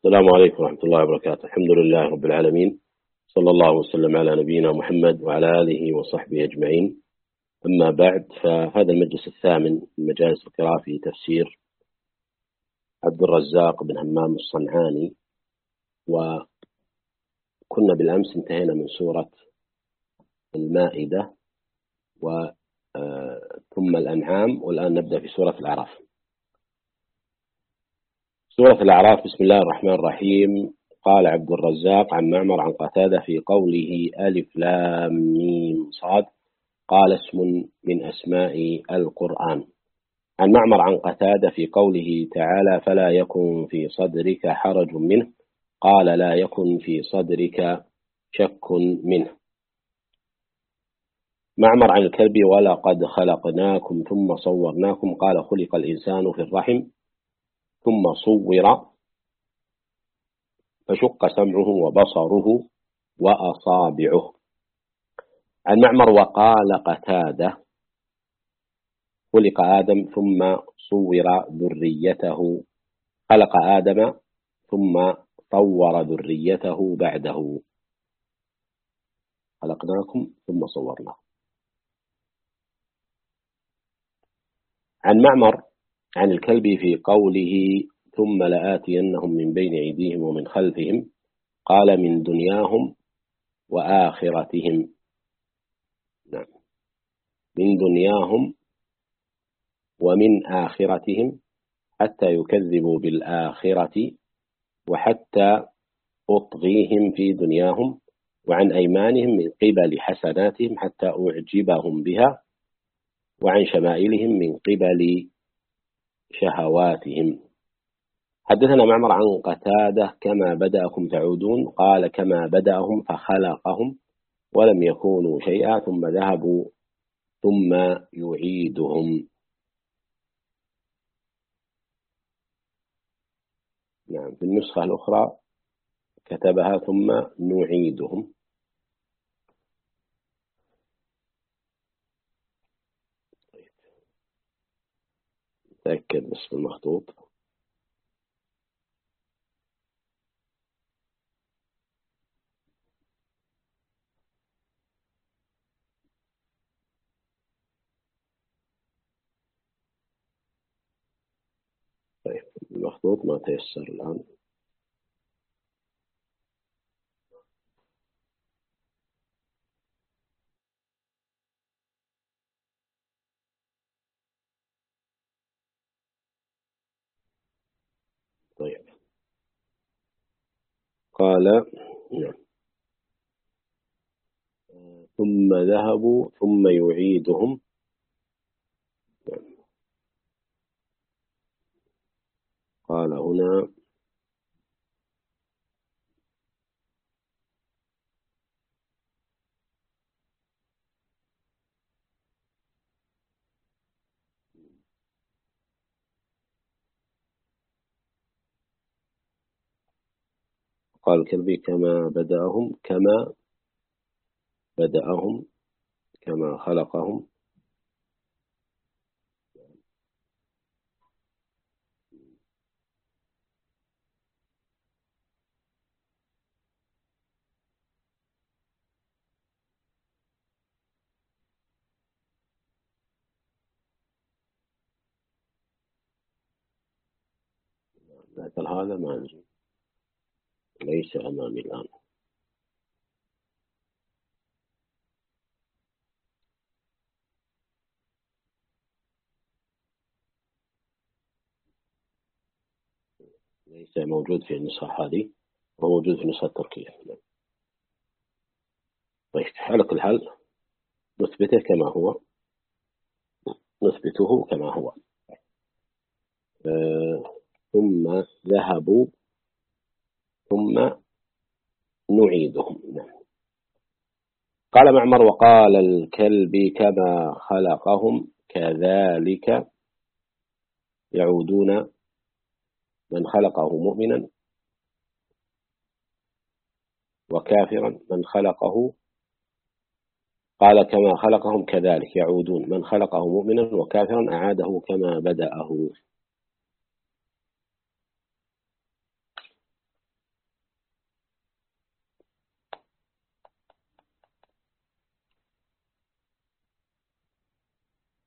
السلام عليكم ورحمة الله وبركاته. الحمد لله رب العالمين، صلى الله وسلم على نبينا محمد وعلى آله وصحبه أجمعين. أما بعد، فهذا المجلس الثامن من مجالس القراءة في تفسير عبد الرزاق بن همام الصنعاني، وكنا بالأمس انتهينا من سورة المائدة ثم الأنعام، والآن نبدأ في سورة الأعراف. سورة الأعراف. بسم الله الرحمن الرحيم. قال عبد الرزاق عن معمر عن قتادة في قوله ألف لام ميم صاد، قال اسم من أسماء القرآن. عن معمر عن قتادة في قوله تعالى فلا يكن في صدرك حرج منه، قال لا يكن في صدرك شك منه. معمر عن الكلب ولقد خلقناكم ثم صورناكم، قال خلق الإنسان في الرحم ثم صور فشق سمعه وبصره وأصابعه. عن معمر وقال قتادة خلق آدم ثم صور ذريته، خلق آدم ثم طور ذريته بعده، خلقناكم ثم صورناكم. عن معمر عن الكلب في قوله ثم لآتينهم من بين أيديهم ومن خلفهم، قال من دنياهم وآخرتهم. نعم، من دنياهم ومن آخرتهم، حتى يكذبوا بالآخرة وحتى أطغيهم في دنياهم، وعن أيمانهم من قبل حسناتهم حتى أعجبهم بها، وعن شمائلهم من قبل شهواتهم. حدثنا معمر عن قتادة كما بدأكم تعودون، قال كما بدأهم فخلقهم ولم يكونوا شيئا ثم ذهبوا ثم يعيدهم. نعم، في النسخة الأخرى كتبها ثم نعيدهم. تأكد بس المخطوط. طيب، المخطوط ما تيسر الآن. طيب، قال نعم ثم ذهبوا ثم يعيدهم. قال هنا قال الكلبي كما بدأهم كما خلقهم. لكن هذا ما عندي، ليس أمامي الآن. ليس موجود في النسخة هذه، وموجود في النسخة التركية. طيب، على كل حال نثبته كما هو، نثبته كما هو. ثم ذهبوا ثم نعيدهم. قال معمر وقال الكلب كما خلقهم كذلك يعودون، من خلقه مؤمنا وكافرا من خلقه، قال كما خلقهم كذلك يعودون، من خلقه مؤمنا وكافرا أعاده كما بدأه.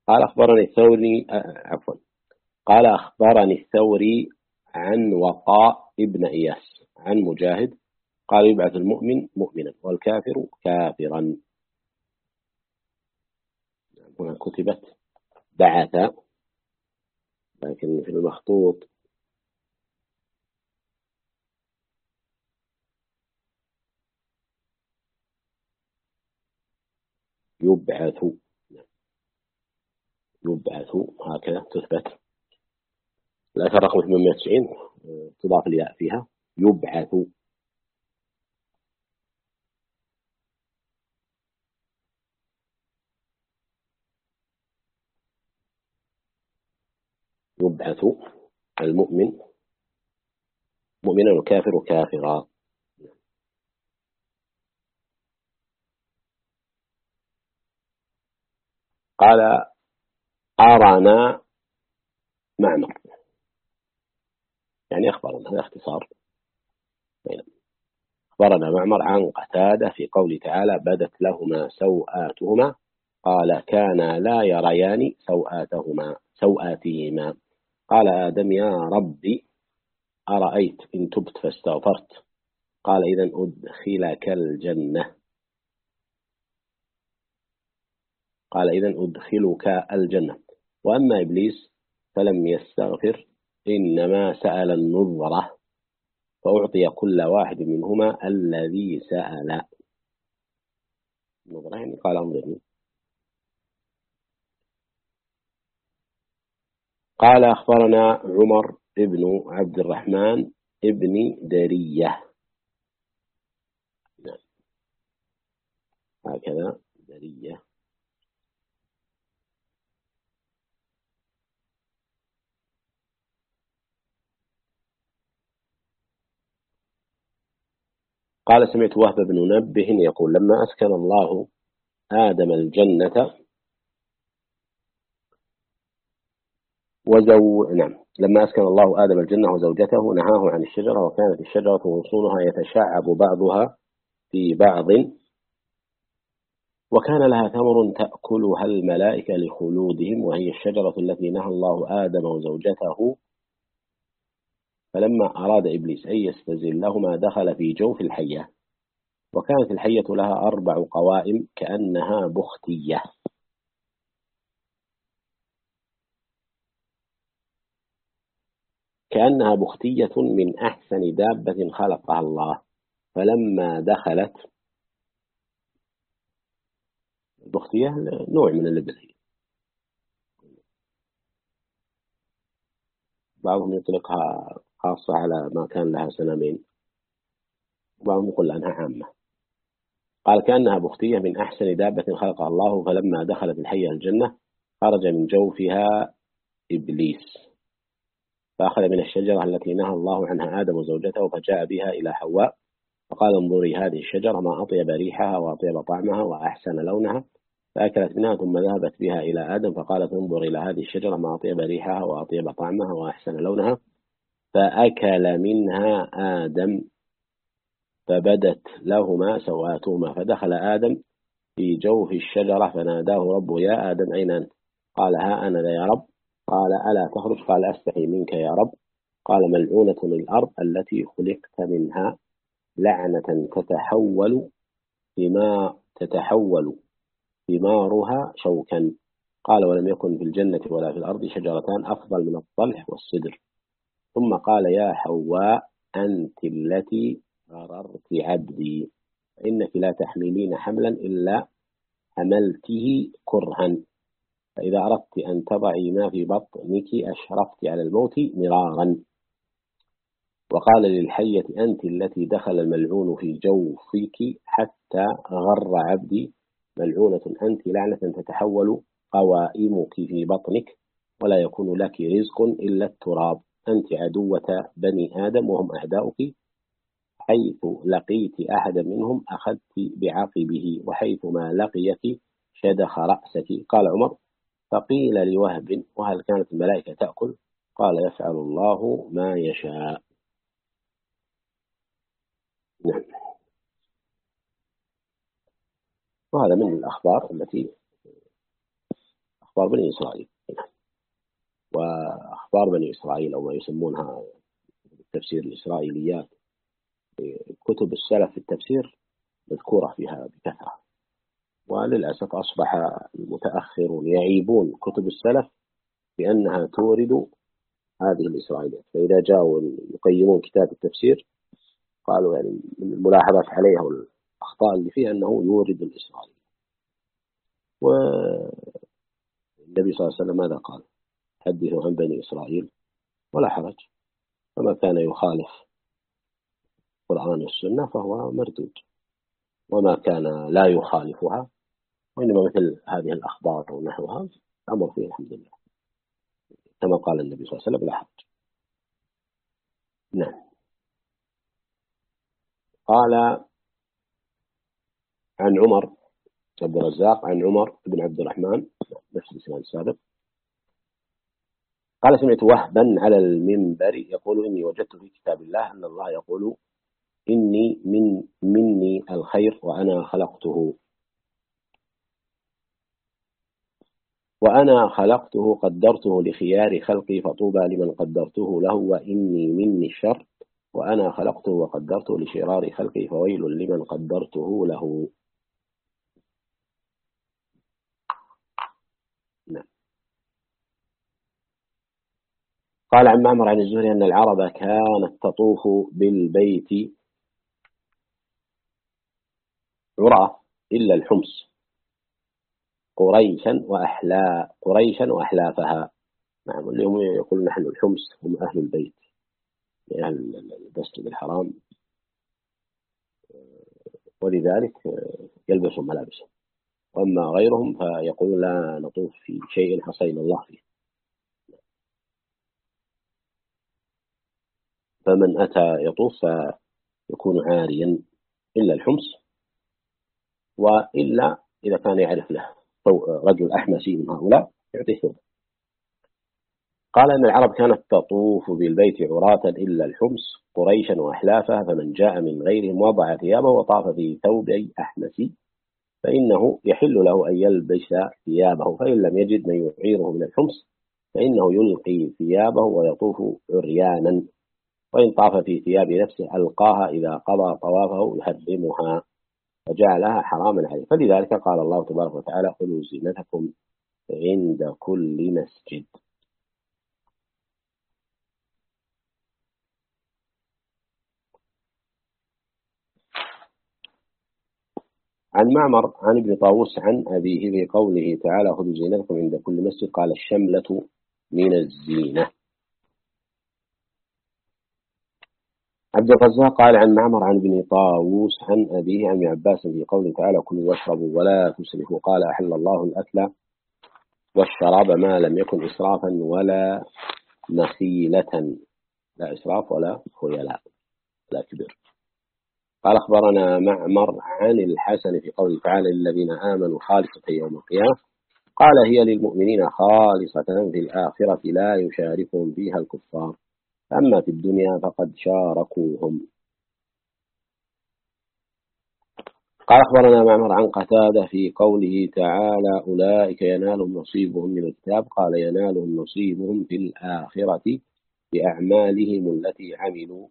قال أخبرني الثوري عفوا قال أخبرني الثوري عن وقاء ابن إياس عن مجاهد قال يبعث المؤمن مؤمنا والكافر كافرا. هنا كتبت بعث لكن في المخطوط يبعث، يبعث هكذا تثبت. الأثر رقم 890 تضاف الياء فيها يبعث. يبعث المؤمن مؤمنا والكافر كافرا. قال أرانا معمر يعني أخبرنا، هذا اختصار. أخبرنا معمر عن قتادة في قول تعالى بدت لهما سوآتهما قال كانا لا يريان سوآتهما قال آدم يا ربي أرأيت إن تبت فاستغفرت قال إذن أدخلك الجنة، قال إذن أدخلك الجنة. وأما إبليس فلم يستغفر إنما سأل النظرة فأعطي كل واحد منهما الذي سأل. النظرة يعني قال انظرني. قال أخبرنا عمر ابن عبد الرحمن ابن درية هكذا درية. قال سمعت وهب بن منبه يقول لما أسكن الله آدم الجنة لما أسكن الله آدم الجنة وزوجته نهاه عن الشجرة وكانت الشجرة غصونها يتشعب بعضها في بعض وكان لها ثمر تأكلها الملائكة لخلودهم وهي الشجرة التي نهى الله آدم وزوجته. فلما أراد إبليس أن يستزلهما دخل في جوف الحية وكانت الحية لها 4 قوائم كأنها بختية من أحسن دابة خلقها الله. فلما دخلت البختية نوع من الإبل، بعضهم يطلقها خاصة على ما كان لها سنامين وبعضهم يقول أنها عامة. قال كأنها بختية من أحسن دابة خلقها الله. فلما دخلت الحية الجنة خرج من جوفها إبليس فأخذ من الشجرة التي نهى الله عنها آدم وزوجته فجاء بها إلى حواء فقال انظري هذه الشجرة ما أطيب ريحها وأطيب طعمها وأحسن لونها فأكلت منها ثم ذهبت بها إلى آدم فقالت انظر إلى هذه الشجرة ما أطيب ريحها وأطيب طعمها وأحسن لونها فأكل منها آدم فبدت لهما سوآتهما فدخل آدم في جوف الشجرة فناداه ربه يا آدم أين أنت؟ قال ها أنا ذا يا رب. قال ألا تخرج؟ قال أستحي منك يا رب. قال ملعونة الأرض التي خلقت منها لعنة تتحول ثمارها شوكا. قال ولم يكن في الجنة ولا في الأرض شجرتان أفضل من الطلح والصدر. ثم قال يا حواء أنت التي غررت عبدي فإنك لا تحملين حملا إلا حملته كرها فإذا أردت أن تضعي ما في بطنك أشرفت على الموت مرارا. وقال للحية أنت التي دخل الملعون في جوفك حتى غر عبدي ملعونة أنت لعنة تتحول قوائمك في بطنك ولا يكون لك رزق إلا التراب. أنت عدوة بني آدم وهم أعداؤك حيث لقيت أحد منهم أخذت بعقبه وحيث ما لقيك شدخ رأسك. قال عمر فقيل لوهب وهل كانت الملائكة تأكل؟ قال يفعل الله ما يشاء. نعم. وهذا من الأخبار التي أخبار بني إسرائيل. وأخبار بني إسرائيل أو ما يسمونها التفسير الإسرائيليات، كتب السلف في التفسير مذكورة فيها بكثرة، وللأسف أصبح المتأخرون يعيبون كتب السلف بأنها تورد هذه الإسرائيليات. فإذا جاءوا يقيمون كتاب التفسير قالوا يعني من الملاحظات عليها والأخطاء اللي فيها أنه يورد الإسرائيليات. والنبي صلى الله عليه وسلم ماذا قال؟ حدثوا عن بني إسرائيل ولا حرج، فما كان يخالف القرآن والسنة فهو مردود، وما كان لا يخالفها وإنما مثل هذه الأخبار ونحوها أمر فيه الحمد لله كما قال النبي صلى الله عليه وسلم لا حرج. نعم. قال عن عمر عبد الرزاق عن عمر بن عبد الرحمن نفس الإسناد السابق قال سمعت وهبا على المنبر يقول إني وجدت في كتاب الله أن الله يقول إني مني الخير وأنا خلقته قدرته لخيار خلقي فطوبى لمن قدرته له، وإني مني الشر وأنا خلقته وقدرته لشرار خلقي فويل لمن قدرته له. نعم. قال عن معمر عن الزهري أن العرب كانت تطوف بالبيت عرى إلا الحمص قريشا وأحلافها. نعم. اللي هم يقول نحن الحمص هم أهل البيت، أهل المسجد الحرام، ولذلك يلبسوا ملابسهم. وأما غيرهم فيقول لا نطوف في شيء حصينا الله فيه. فمن أتى يطوف فيكون عاريا إلا الحمص، وإلا إذا كان يعرف له رجل أحمسي من هؤلاء يعطيه ثوب. قال أن العرب كانت تطوف بالبيت عراة إلا الحمص قريشا وأحلافها، فمن جاء من غيرهم وضع ثيابه وطاف في ثوبي أحمسي فإنه يحل له أن يلبس ثيابه، فإن لم يجد من يعيره من الحمص فإنه يلقي ثيابه ويطوف عريانا، وإن طاف في ثياب نفسه ألقاها إذا قضى طوافه يحرمها وجعلها حراما عليه. فلذلك قال الله تبارك وتعالى خذوا زينتكم عند كل مسجد. عن معمر عن ابن طاووس عن أبيه في قوله تعالى خذوا زينتكم عند كل مسجد قال الشملة من الزينة. عبد الرزاق قال عن معمر عن ابن طاووس عن أبيه عن ابن عباس في قوله تعالى كلوا واشربوا ولا تسرفوا قال أحل الله الأكل والشراب ما لم يكن إسرافا ولا نخيلة، لا إسراف ولا خيلاء لا كبير. قال أخبرنا معمر عن الحسن في قوله تعالى للذين آمنوا خالصة يوم القيامة قال هي للمؤمنين خالصة في الآخرة لا يشاركهم فيها الكفار، أما في الدنيا فقد شاركوهم. قال أخبرنا معمر عن قتادة في قوله تعالى أولئك ينالهم نصيبهم من الكتاب قال ينالهم نصيبهم في الآخرة بأعمالهم التي عملوا،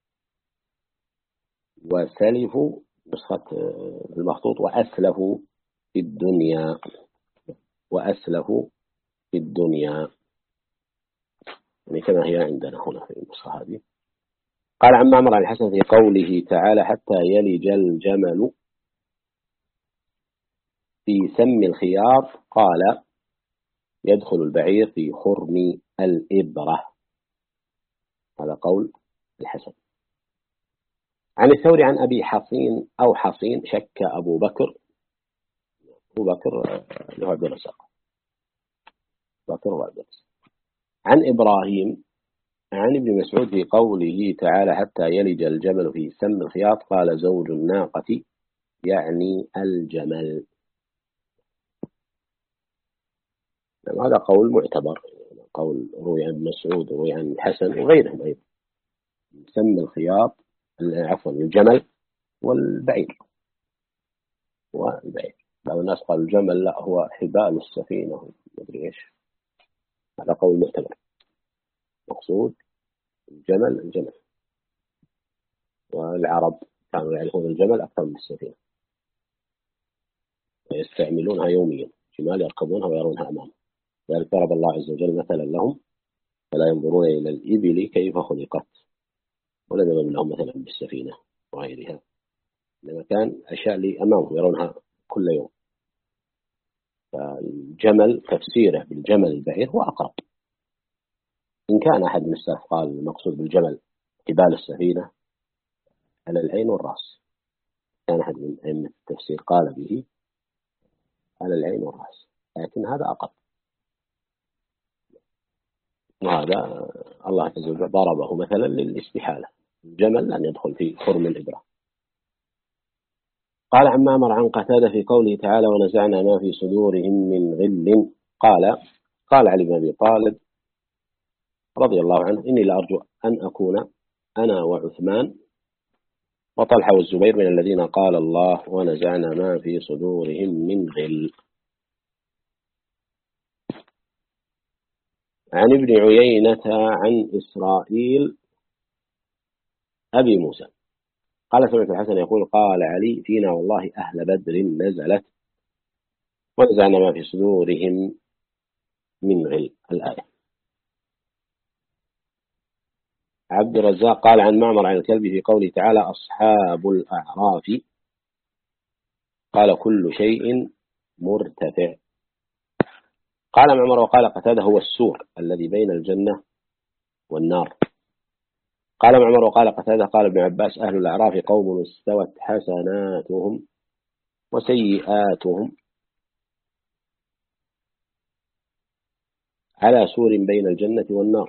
وسلفوا نسخة المخطوط وأسلفوا في الدنيا يعني كما هي عندنا هنا في النسخة هذه. قال عن معمر عن الحسن في قوله تعالى حتى يلج الجمل في سم الخياط قال يدخل البعير في خرم الإبرة، هذا قول الحسن. عن الثوري عن أبي حصين أو حصين شك أبو بكر له عبد الرزاق عن إبراهيم عن ابن مسعود في قوله تعالى حتى يلج الجمل في سم الخياط قال زوج الناقة يعني الجمل. هذا قول معتبر، قول روي عن مسعود وروي عن الحسن وغيرهم أيضا. سم الخياط الجمل والبعير. بعض الناس قال الجمل لا هو حبال السفينة مدري إيش. هذا قول معتبر. مقصود الجمل. والعرب كانوا يعرفون الجمل أكثر من السفينة ويستعملونها يوميا، جمال يركبونها ويرونها أمامهم. ذلك ضرب الله عز وجل مثلا لهم فلا ينظرون إلى الإبل كيف خلقت ولم يضرب لهم مثلا بالسفينة وغيرها، إنما كان أشياء اللي أمامهم يرونها كل يوم. فالجمل تفسيره بالجمل البعير هو أقرب. إن كان أحد من السلف قال المقصود بالجمل حبال السفينة على العين والرأس، كان أحد من أئمة التفسير قال به على العين والرأس، لكن هذا أقرب. وهذا الله عز وجل ضربه مثلا للاستحالة، الجمل أن يدخل في خرم الإبرة. قال عن معمر عن قتادة في قوله تعالى ونزعنا ما في صدورهم من غل قال علي بن أبي طالب رضي الله عنه إني لأرجو أن أكون أنا وعثمان وطلحة والزبير من الذين قال الله ونزعنا ما في صدورهم من غل. عن ابن عيينة عن إسرائيل أبي موسى قال سمعت الحسن يقول قال علي فينا والله أهل بدر نزلت ونزعنا ما في صدورهم من غل الآية. عبد الرزاق قال عن معمر عن الكلبي في قوله تعالى أصحاب الأعراف قال كل شيء مرتفع. قال معمر وقال قتادة هو السور الذي بين الجنة والنار. قال معمر وقال قتادة قال ابن عباس أهل الأعراف قوم استوت حسناتهم وسيئاتهم على سور بين الجنة والنار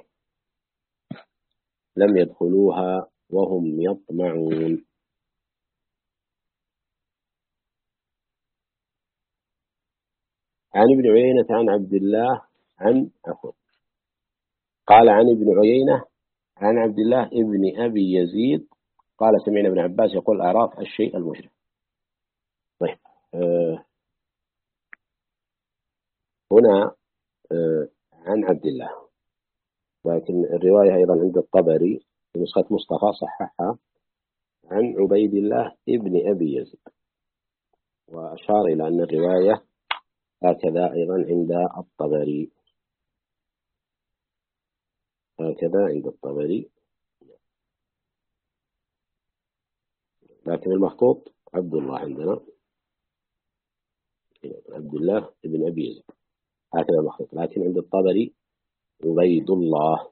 لم يدخلوها وهم يطمعون. عن ابن عيينة عن عبد الله قال عن ابن عيينة عن عبد الله ابن أبي يزيد قال سمعنا ابن عباس يقول أعراف الشيء المشرك. طيب هنا عن عبد الله، لكن الرواية أيضا عند الطبري في نسخة مصطفى صححها عن عبيد الله ابن أبي يزيد، وأشار إلى أن الرواية هكذا أيضا عند الطبري، لكن المخطوط عبد الله عندنا عبد الله ابن أبي يزيد هكذا المخطوط، لكن عند الطبري عبيد الله.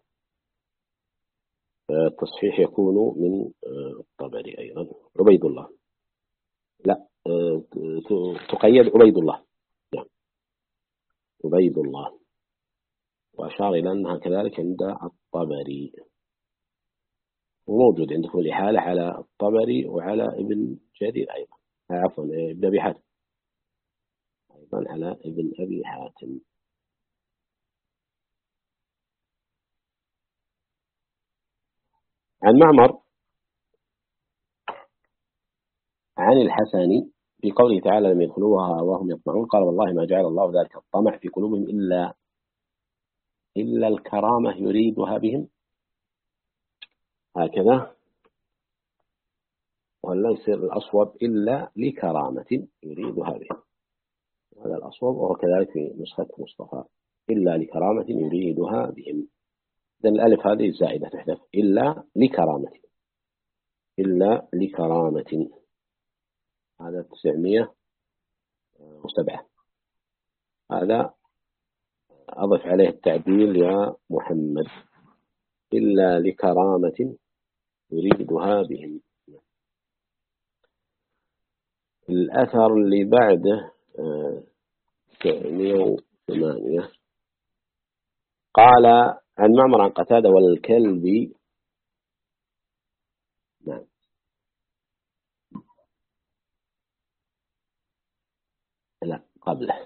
التصحيح يكون من الطبري أيضا عبيد الله، لا تقيد عبيد الله، نعم عبيد الله، وأشار إلى أنها كذلك عند الطبري، وموجود عندكم الإحالة على الطبري وعلى ابن جرير أيضا، عفوا ابن أبي حاتم أيضا على ابن أبي حاتم. عن معمر عن الحسن في قوله تعالى لم يدخلوها وهم يطمعون قال والله ما جعل الله ذلك الطمع في قلوبهم إلا الكرامة يريدها بهم، هكذا ولا يصير الأصوب إلا لكرامة يريدها بهم، هذا الأصوب، وهو كذلك في نسخة مصطفى إلا لكرامة يريدها بهم، إذن الألف هذه الزائدة تحذف إلا لكرامة هذا 907. هذا أضف عليه التعديل يا محمد إلا لكرامة يريدها بهم. الأثر اللي بعده 908 قال عن معمر عن قتادة والكلب، نعم لا قبله.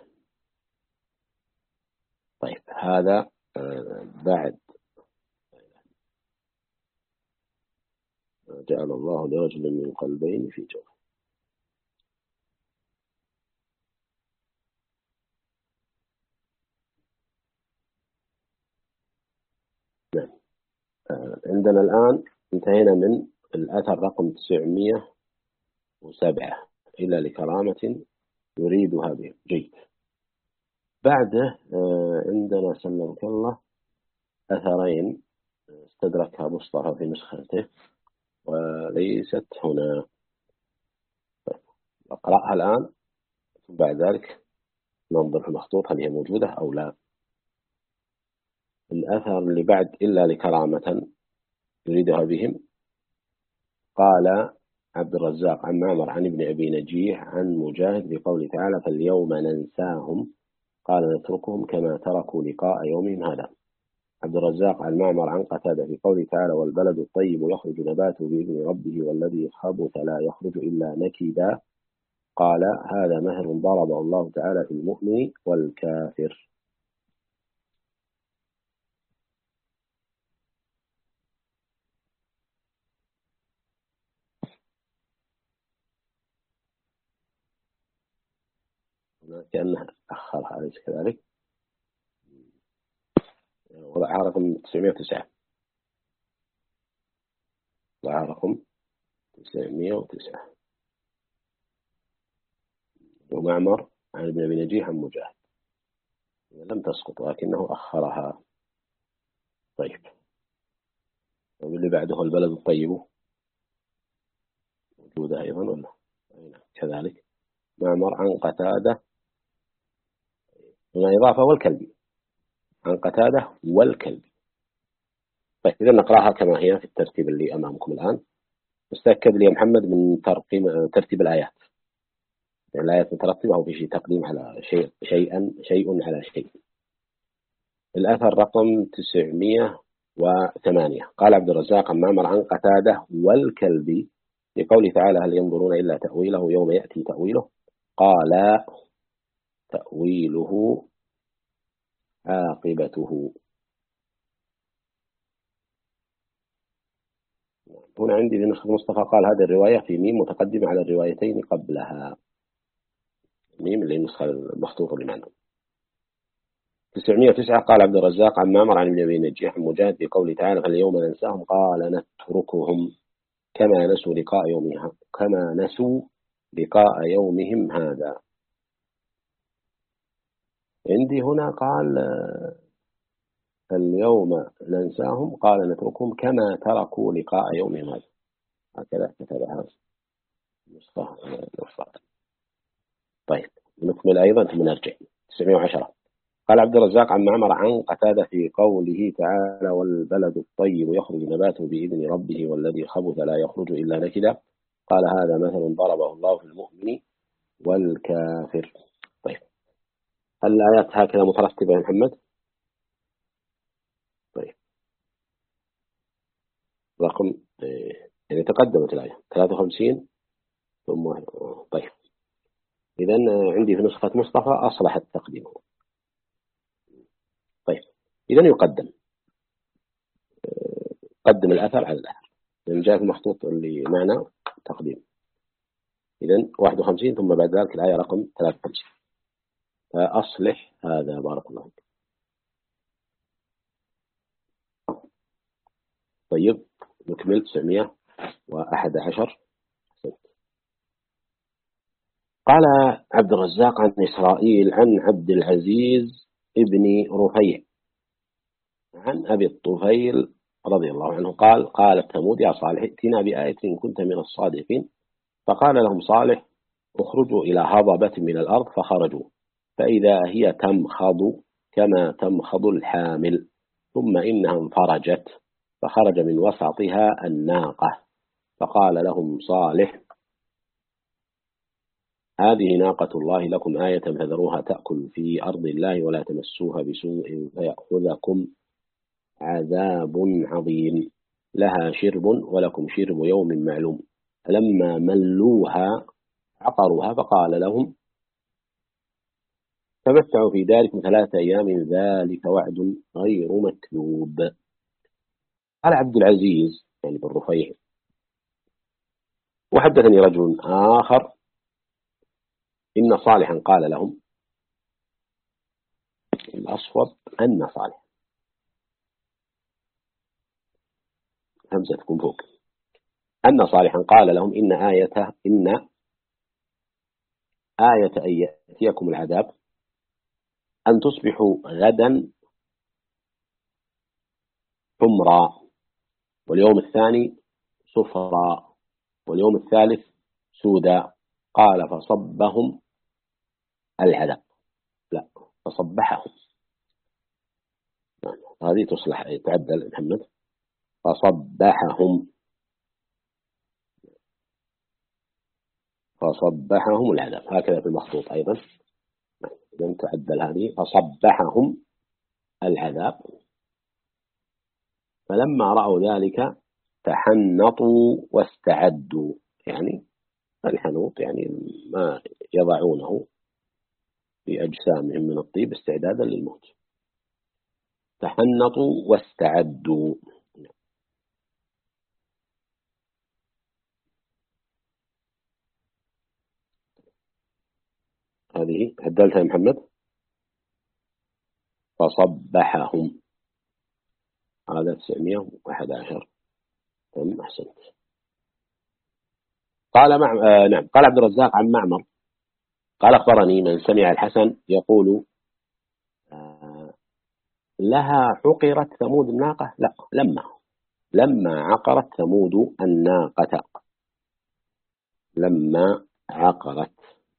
طيب هذا بعد جعل الله لرجل من قلبين في جوفه. عندنا الآن انتهينا من الأثر رقم 907 إلا لكرامة يريدها به. جيد. بعده عندنا سلمك الله أثرين استدركها مصطفى في نسخته وليست هنا. أقرأها الآن ثم بعد ذلك ننظر في المخطوط هل هي موجودة أو لا. الأثر اللي بعد إلا لكرامة يريدها بهم، قال عبد الرزاق عن معمر عن ابن أبي نجيح عن مجاهد بقوله تعالى فاليوم ننساهم قال نتركهم كما تركوا لقاء يومهم هذا. عبد الرزاق عن معمر عن قتادة في قوله تعالى والبلد الطيب يخرج نباته بإذن ربه والذي خبث لا يخرج إلا نكدا قال هذا مثل ضربه الله تعالى في المؤمن والكافر. كأنها أخرها أليس كذلك؟ وضعها رقم 909. وضعها رقم 909 ومعمر عن ابن أبي نجيح عن مجاهد لم تسقط ولكنه أخرها. طيب واللي بعده البلد الطيب موجودة أيضا ولا كذلك؟ معمر عن قتادة هنا إضافة والكلبي عن قتادة والكلبي. طيب إذا نقرأها كما هي في الترتيب اللي أمامكم الآن. استأكد لي يا محمد من ترتيب الآيات، يعني الآيات مترتبة أو في شيء تقديم على شيء على شيء. الأثر رقم 908 قال عبد الرزاق عن معمر عن قتادة والكلبي لقوله تعالى هل ينظرون إلا تأويله يوم يأتي تأويله قال تأويله عاقبته. هنا عندي في نسخة مصطفى قال هذه الرواية في ميم متقدمة على الروايتين قبلها. ميم اللي النسخة المخطوطة اللي معنا. 909 قال عبد الرزاق عن معمر عن ابن أبي نجيح عن مجاهد بقوله تعالى فاليوم ننساهم قال نتركهم كما نسوا لقاء يومهم هذا. عندي هنا قال فاليوم ننساهم قال نتركهم كما تركوا لقاء يومهم هذا. هكذا كتبها نسخة. طيب نكمل أيضا ثم نرجع. 910 قال عبد الرزاق عن معمر عن قتادة في قوله تعالى والبلد الطيب يخرج نباته بإذن ربه والذي خبث لا يخرج إلا نكدا قال هذا مثل ضربه الله في المؤمن والكافر. طيب هل الآيات هكذا مترتبة يا محمد؟ طيب رقم يعني تقدمت الآية 53 ثم طيب إذا عندي في نسخة مصطفى أصلحت تقديمه. طيب إذا يقدم قدم الأثر على الأثر لأن جاء في المخطوط اللي معنا تقديم. إذا 51 ثم بعد ذلك الآية رقم 53 فأصلح هذا بارك الله فيك. طيب نكمل 911 قال عبد الرزاق عن إسرائيل عن عبد العزيز ابن رفيع عن أبي الطفيل رضي الله عنه قال قالت ثمود يا صالح ائتنا بآية إن كنت من الصادقين فقال لهم صالح اخرجوا إلى هضبة من الأرض فخرجوا فإذا هي تمخض كما تمخض الحامل ثم إنها انفرجت فخرج من وسطها الناقة فقال لهم صالح هذه ناقة الله لكم آية فذروها تأكل في أرض الله ولا تمسوها بسوء فيأخذكم عذاب عظيم لها شرب ولكم شرب يوم معلوم فلما ملوها عقروها فقال لهم تمتعوا في داركم 3 أيام ذلك وعد غير مكذوب. قال عبد العزيز يعني بن رفيع وحدثني رجل آخر إن صالحا قال لهم الأصوب أن صالح همزة تكون فوق. أن صالحا قال لهم إن آية أن يأتيكم العذاب أن تصبحوا غدا حمرا، واليوم الثاني صفرا، واليوم الثالث سودا. قال فصبهم العذاب، لا فصبحهم، هذه تصلح تعدل محمد. فصبحهم العذاب، هكذا في المخطوط أيضا إذا تعدل هذه فصبحهم العذاب. فلما رأوا ذلك تحنطوا واستعدوا، يعني الحنوط يعني ما يضعونه في أجسامهم من الطيب استعدادا للموت. تحنطوا واستعدوا. هذه عدلتها يا محمد. فصبحهم، هذا 911. تمام أحسنت. قال نعم. قال عبد الرزاق عن معمر قال أخبرني من سمع الحسن يقول لها عقرت ثمود الناقة، لا لما عقرت ثمود الناقة، لما عقرت.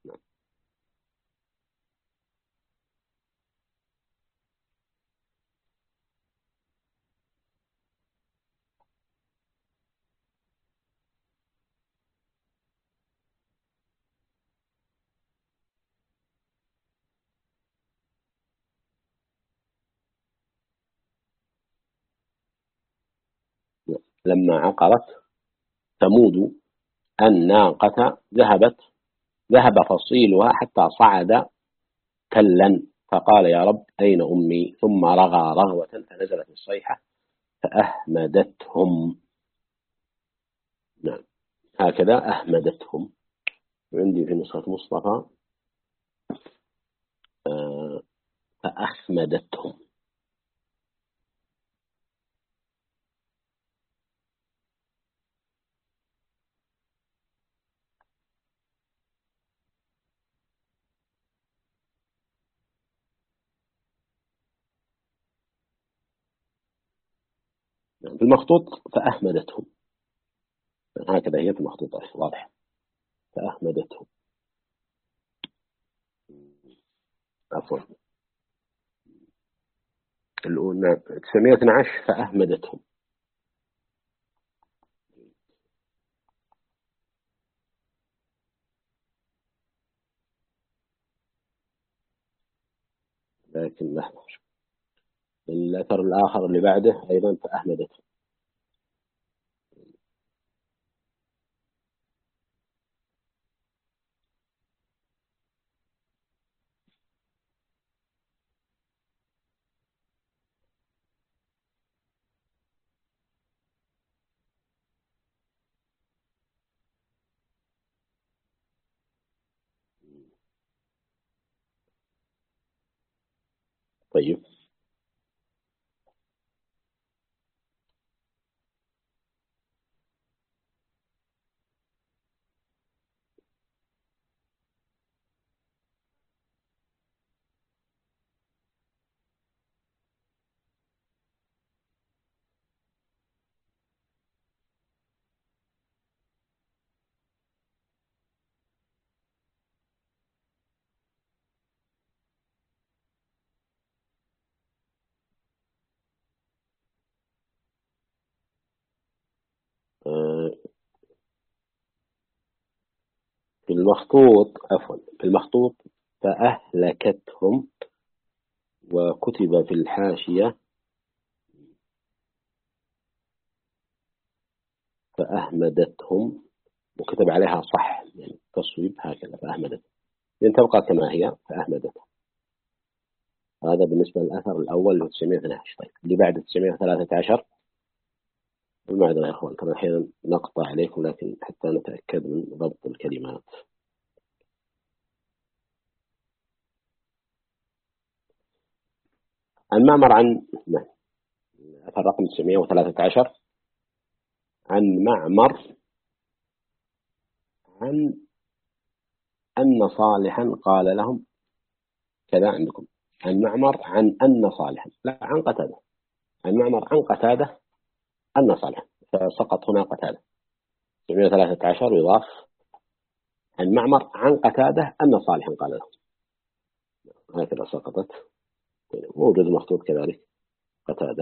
لما عقرت ثمود الناقة ذهب فصيلها حتى صعد تلا، فقال يا رب أين أمي؟ ثم رغى رغوة فنزلت الصيحة فأهمدتهم. نعم هكذا أهمدتهم. عندي في نسخة مصطفى فأخمدتهم. نعم في المخطوط فأهمدتهم، هكذا هي في المخطوط واضح. فأهمدتهم، عفوا الأولى 912 فأهمدتهم. لكن لحظة، الأثر الآخر اللي بعده أيضا فأهمدتهم. طيب في المخطوط عفوا في المخطوط فأهلكتهم، وكتب في الحاشية فأهمدتهم، وكتب عليها صح يعني تصويب هكذا فأهمدتهم، لأن تبقى كما هي فأهمدتهم. هذا بالنسبة للأثر الأول اللي 912. طيب اللي بعد 913 المعذرة يا أخوان كان أحيانا نقطع عليكم، لكن حتى نتأكد من ضبط الكلمات. عن معمر عن أثر رقم 913 عن معمر عن أن صالحا قال لهم كذا عندكم، عن معمر عن أن صالحا، لا عن قتادة، عن معمر عن قتادة أن صالحا، فسقط هنا قتادة 713 يضاف عن معمر عن قتادة أن صالحا قال لهم، هكذا سقطت. موجود مخطوط كذلك قتادة.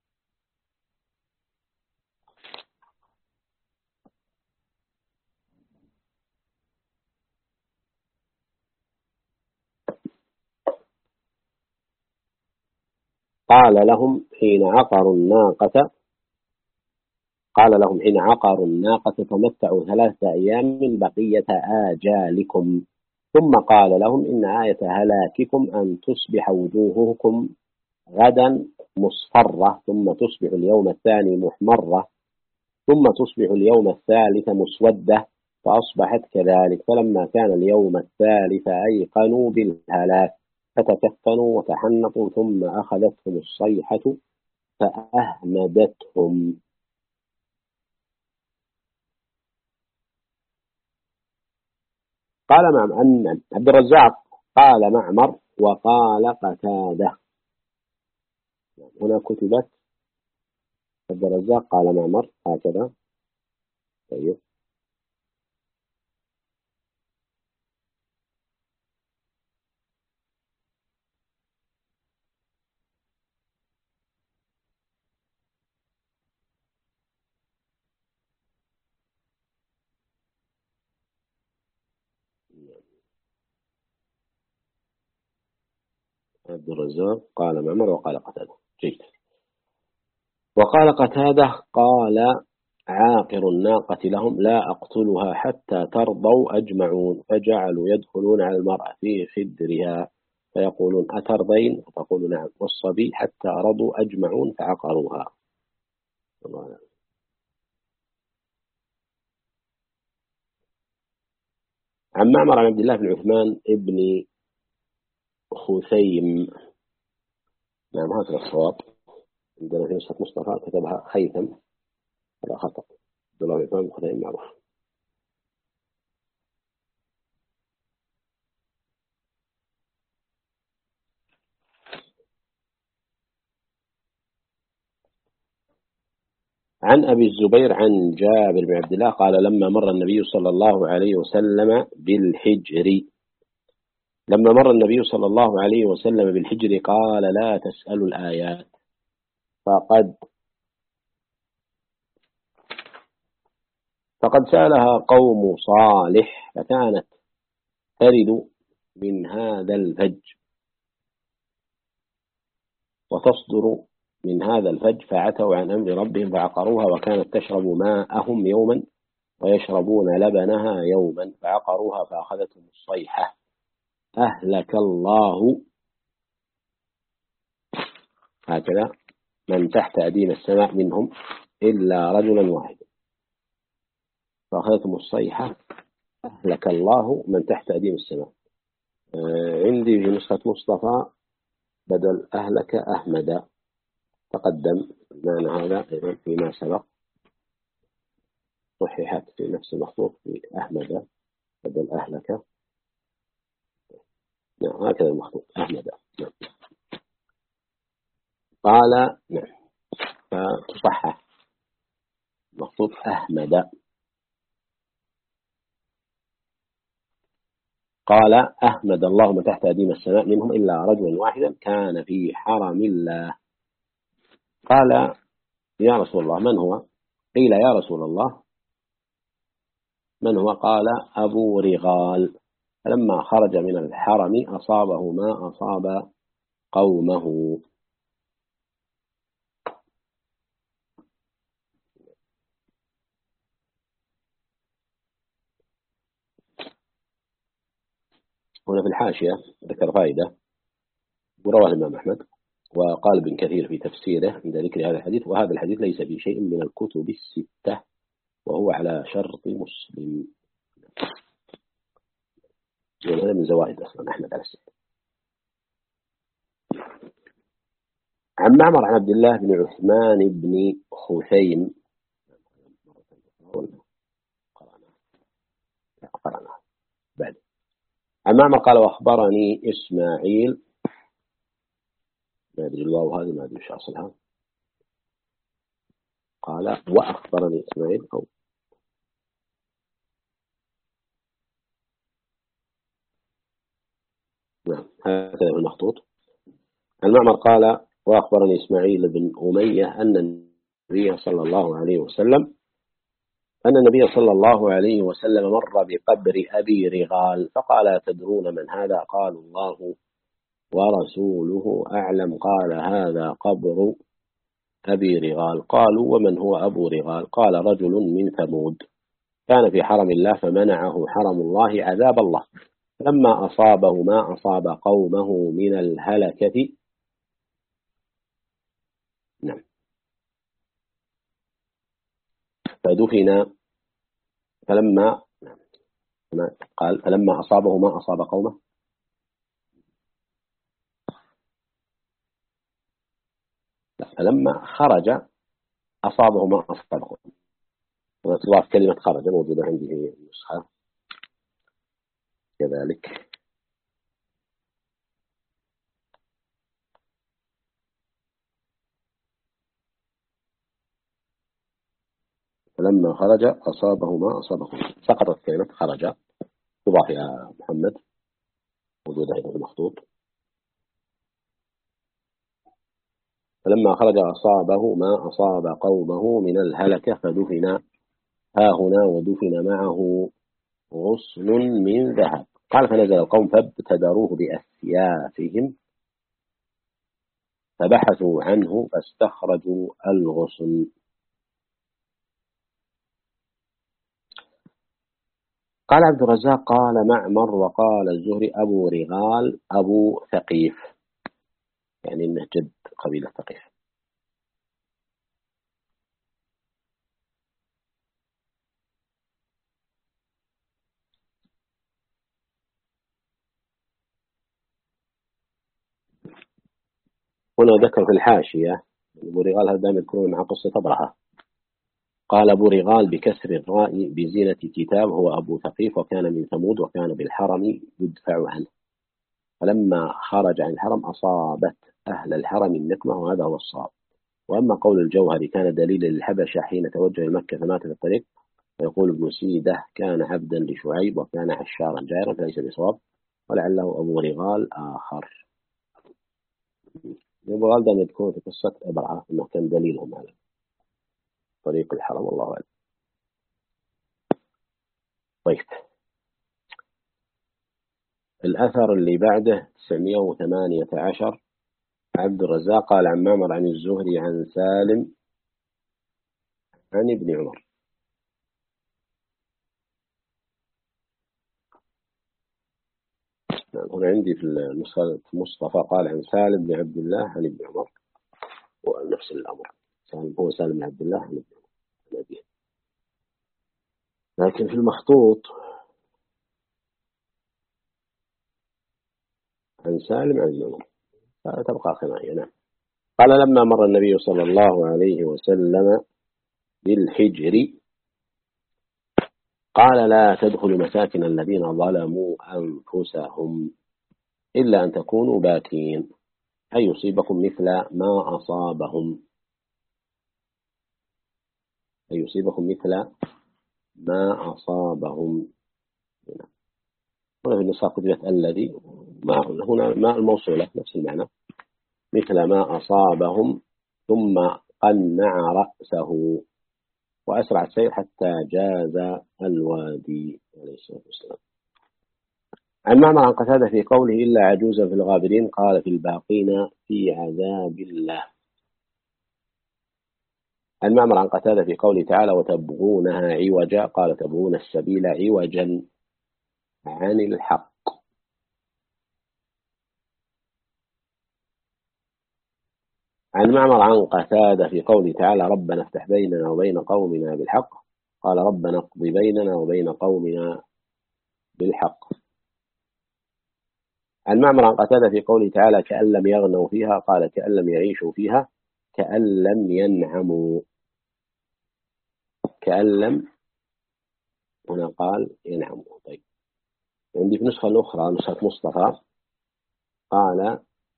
قال لهم حين عقروا الناقة تمتعوا 3 أيام بقية آجالكم، ثم قال لهم إن آية هلاككم أن تصبح وجوهكم غدا مصفرة، ثم تصبح اليوم الثاني محمرة، ثم تصبح اليوم الثالث مسودة، فأصبحت كذلك. فلما كان اليوم الثالث أيقنوا بالهلاك فتكفنوا وتحنطوا، ثم أخذتهم الصيحة فأهمدتهم. قال أن عبد الرزاق قال معمر وقال قتادة، هنا كتبت عبد الرزاق قال معمر هكذا. طيب عبد الرزاق قال معمر وقال قتادة. جيد. وقال قتادة قال عاقر الناقة لهم لا أقتلها حتى ترضوا أجمعون، فجعلوا يدخلون على المرأة في خدرها فيقولون أترضين؟ فتقول نعم، والصبي حتى رضوا أجمعون فعقروها. عن معمر عن عبد الله بن عثمان ابن خثيم، نعم هكذا الصواب، عندنا في نسخة مصطفى كتبها خيثم، هذا خطأ. عبد الله بن عثمان بن خثيم معروف. عن أبي الزبير عن جابر بن عبد الله قال لما مر النبي صلى الله عليه وسلم بالحجر قال لا تسألوا الآيات فقد سألها قوم صالح فكانت ترد من هذا الفج وتصدر من هذا الفج، فعتوا عن أمر ربهم فعقروها، وكانت تشرب ماءهم يوما ويشربون لبنها يوما، فعقروها فأخذتهم الصيحة أهلك الله هكذا من تحت أديم السماء منهم إلا رجلا واحدا، فأخذتهم الصيحة أهلك الله من تحت أديم السماء. عندي في نسخة مصطفى بدل أهلك أحمد، تقدم معنى هذا فيما سبق، صححت في نفس المخطوط في أحمد بدل أهلك. نعم هكذا المخطوط أحمد. نعم. قال نعم فتصحح مخطوط أحمد. قال أحمد الله من تحت أديم السماء منهم إلا رجلا واحدا كان في حرم الله. قال يا رسول الله من هو؟ قيل يا رسول الله من هو؟ قال أبو رغال، فلما خرج من الحرم أصابه ما أصاب قومه. هنا في الحاشية ذكر فائدة، ورواه الإمام أحمد وقال ابن كثير في تفسيره عند ذكر هذا الحديث وهذا الحديث ليس في شيء من الكتب الستة وهو على شرط مسلم. هذا من زوائد أصلا أحمد على السنة. عن معمر عن عبد الله بن عثمان بن خثيم مرة أخرى ولا قرأناها؟ لا قرأناها بعد. عن معمر قال وأخبرني إسماعيل، ما أدري الواو هذه ما أدري وش أصلها، قال وأخبرني إسماعيل أو نعم هكذا في المخطوط. عن معمر قال وأخبرني إسماعيل بن أمية أن النبي صلى الله عليه وسلم مر بقبر أبي رغال فقال تدرون من هذا؟ قالوا الله ورسوله أعلم. قال هذا قبر أبي رغال. قالوا ومن هو أبو رغال؟ قال رجل من ثمود كان في حرم الله فمنعه حرم الله عذاب الله، فلما أصابه ما أصاب قومه من الهلكة نعم فدفن فلما قال فلما أصابه ما أصاب قومه فلما خرج أصابه ما أصاب قومه. وتضاف كلمة خرج موجودة عندي في النسخة كذلك. فلما خرج أصابه ما أصاب قومه، سقطت كلمة خرج، تضاف يا محمد، موجودة هنا في المخطوط. فلما خرج أصابه ما أصاب قومه من الهلكة فدفن ها هنا ودفن معه غصن من ذهب. قال فنزل القوم فابتدروه بأسيافهم فبحثوا عنه فاستخرجوا الغصن. قال عبد الرزاق قال معمر وقال الزهري أبو رغال أبو ثقيف، يعني إنه جد قبيلة ثقيف. هنا ذكر في الحاشية أبو رغال هذا دائما يذكرون مع قصة أبرهة. قال أبو رغال بكسر الراء بزينة كتاب هو أبو ثقيف وكان من ثمود وكان بالحرم يدفع عنه، فلما خرج عن الحرم أصابت أهل الحرم النقمة وهذا هو الصواب. وأما قول الجوهري كان دليلا للحبشة حين توجه لمكة فمات في الطريق، ويقول ابن سيدة كان عبدا لشعيب وكان عشارا جائرا فليس بصواب، ولعله أبو رغال آخر. أبو رغال دائما يذكرون في قصة أبرعة أنه كان دليلهم على طريق الحرم، والله أعلم. طيب الأثر اللي بعده 918. عبد الرزاق قال عن معمر عن الزهري عن سالم عن ابن عمر. هنا عندي في النسخة مصطفى قال عن سالم بن عبد الله عن ابن عمر، ونفس الأمر هو سالم بن عبد الله عن ابن عمر، لكن في المخطوط عن سالم عن ابن عمر فتبقى خناية. نعم. قال لما مر النبي صلى الله عليه وسلم بالحجر قال لا تدخلوا مساكن الذين ظلموا أنفسهم إلا أن تكونوا باكين أي يصيبكم مثل ما أصابهم، أي يصيبكم مثل ما أصابهم. هنا في النسخة كتبت الذي، هنا ما الموصولة نفس المعنى، مثل ما أصابهم، ثم قنع رأسه وأسرع السير حتى جاز الوادي عليه الصلاة والسلام. عن معمر عن قتادة في قوله إلا عجوزا في الغابرين قال في الباقين في عذاب الله. عن معمر عن قتادة في قوله تعالى وتبغونها عوجا قال تبغون السبيل عوجا عن الحق. عن معمر عن قتادة في قوله تعالى ربنا افتح بيننا وبين قومنا بالحق قال ربنا اقض بيننا وبين قومنا بالحق. عن معمر عن قتادة في قوله تعالى كأن لم يغنوا فيها قال كأن لم يعيشوا فيها كأن لم ينعموا. كأن لم، هنا قال ينعم. طيب عندي في النسخة الأخرى نسخة مصطفى قال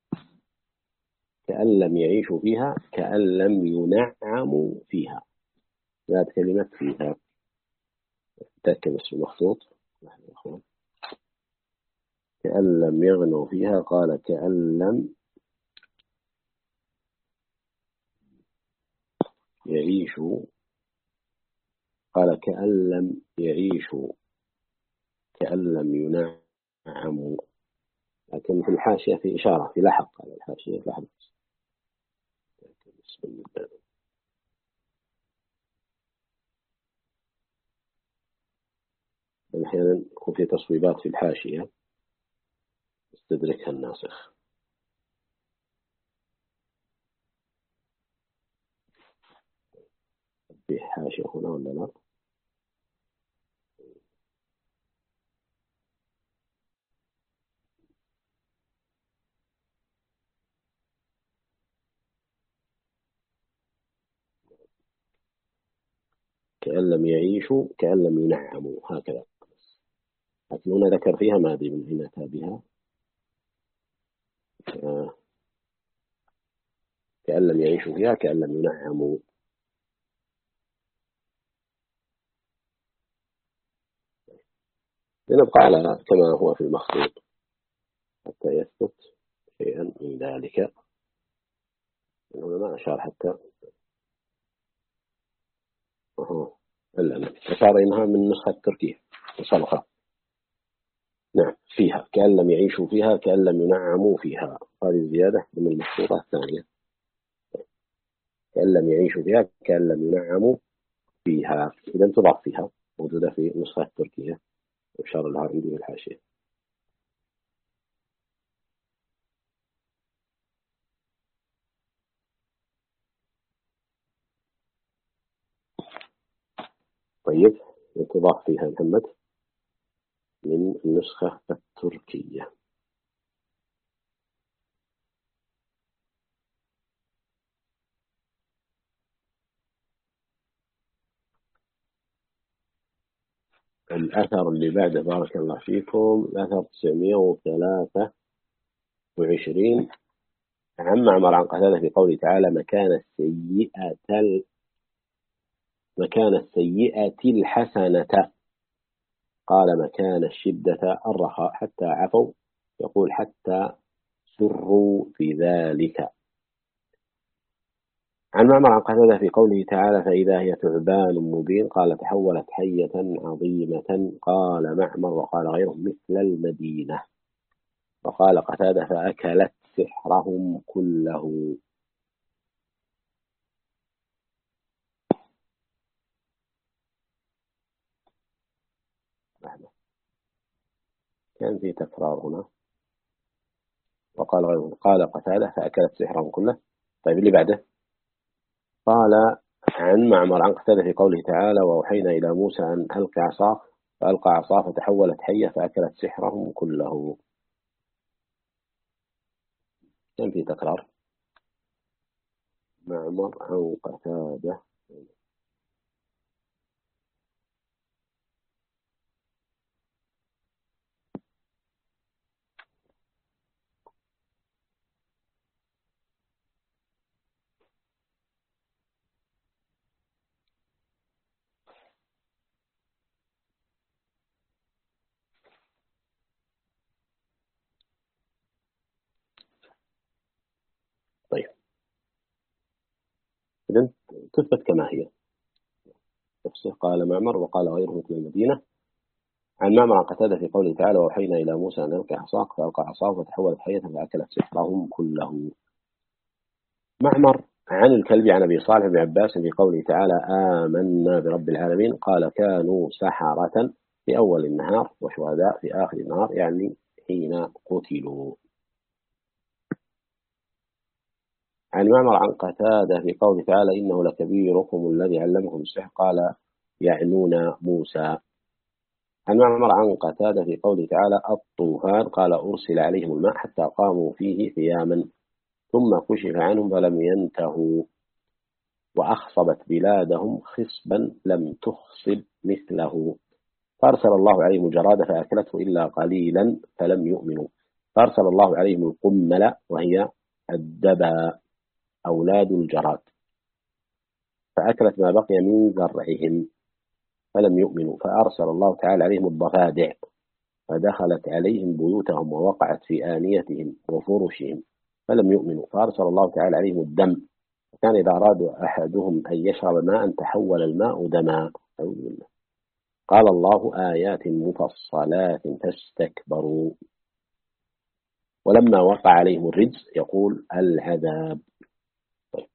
كأن لم يعيشوا فيها كأن لم ينعموا فيها، ذات كلمة فيها. تأكد بس المخطوط. كأن لم يغنوا فيها قال كأن لم يعيشوا، قال كأن لم يعيشوا كأن لم ينعموا، لكن في الحاشية في إشارة في لحق على الحاشية لحظة. أحيانا يكون في تصويبات في الحاشية يستدركها الناسخ. في حاشية هنا ولا لا؟ كأن لم يعيشوا كأن لم ينعموا هكذا، لكن هنا ذكر فيها ما أدري من أين أتى بها. كأن لم يعيشوا فيها كأن لم ينعموا. لنبقى على كما هو في المخطوط حتى يثبت شيئا من ذلك. هنا ما أشار حتى إلا أشار إنها من نسخة تركية وصلخة. نعم فيها كأن لم يعيشوا فيها كأن لم ينعموا فيها، هذه زيادة من المخطوطة الثانية. كأن لم يعيشوا فيها كأن لم ينعموا فيها، إذا تضاف فيها، موجودة في نسخة التركية إشارة لها عندي في الحاشية. طيب تضاف فيها محمد من النسخة التركية. الأثر اللي بعده بارك الله فيكم الأثر 923 عن معمر عن قتادة في قوله تعالى مكان السيئة الحسنة، قال مكان الشدة الرخاء حتى عفوا، يقول حتى سروا في ذلك. عن معمر عن قتادة في قوله تعالى فإذا هي ثعبان مبين، قال تحولت حية عظيمة، قال معمر وقال غيره مثل المدينة، وقال قتادة فأكلت سحرهم كله. كان في تكرار هنا، وقال غيره قال قتادة فأكلت سحرهم كله. طيب اللي بعده قال عن معمر عن قتادة في قوله تعالى وأوحينا إلى موسى أن ألقى عصاك، فألقى عصاه فتحولت حية فأكلت سحرهم كله. كان في تكرار. معمر عن قتادة. طيب إذن تثبت كما هي تفسير قال معمر وقال غيره مثل المدينة. عن معمر عن قتادة في قوله تعالى وأوحينا إلى موسى أن ألقى عصاك، فألقى عصاه فتحولت حية فأكلت سحرهم كله. معمر عن الكلبي عن أبي صالح بن عباس في قوله تعالى آمنا برب العالمين، قال كانوا سحرة في أول النهار وشهداء في آخر النهار، يعني حين قتلوا. عن معمر عن قتادة في قوله تعالى إنه لكبيركم الذي علمكم السحر، قال يعنون موسى. عن معمر عن قتادة في قوله تعالى الطوفان، قال أرسل عليهم الماء حتى قاموا فيه قياما ثم كشف عنهم فلم ينتهوا. وأخصبت بلادهم خصبا لم تخصب مثله. فأرسل الله عليهم الجراد فأكلته إلا قليلا فلم يؤمنوا. فأرسل الله عليهم القمل وهي الدبا أولاد الجراد فأكلت ما بقي من زرعهم فلم يؤمنوا. فأرسل الله تعالى عليهم الضفادع فدخلت عليهم بيوتهم ووقعت في آنيتهم وفرشهم فلم يؤمنوا. فأرسل الله تعالى عليهم الدم فكان إذا أراد أحدهم أن يشرب ماء تحول الماء دما. قال الله آيات مفصلات فاستكبروا. ولما وقع عليهم الرجز يقول العذاب. طيب.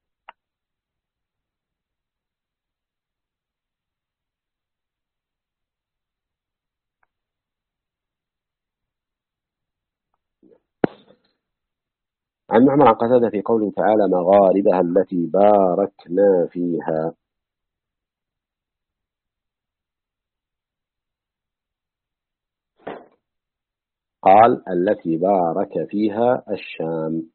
عن معمر عن قتادة في قوله تعالى مغاربها التي باركنا فيها. قال التي بارك فيها الشام.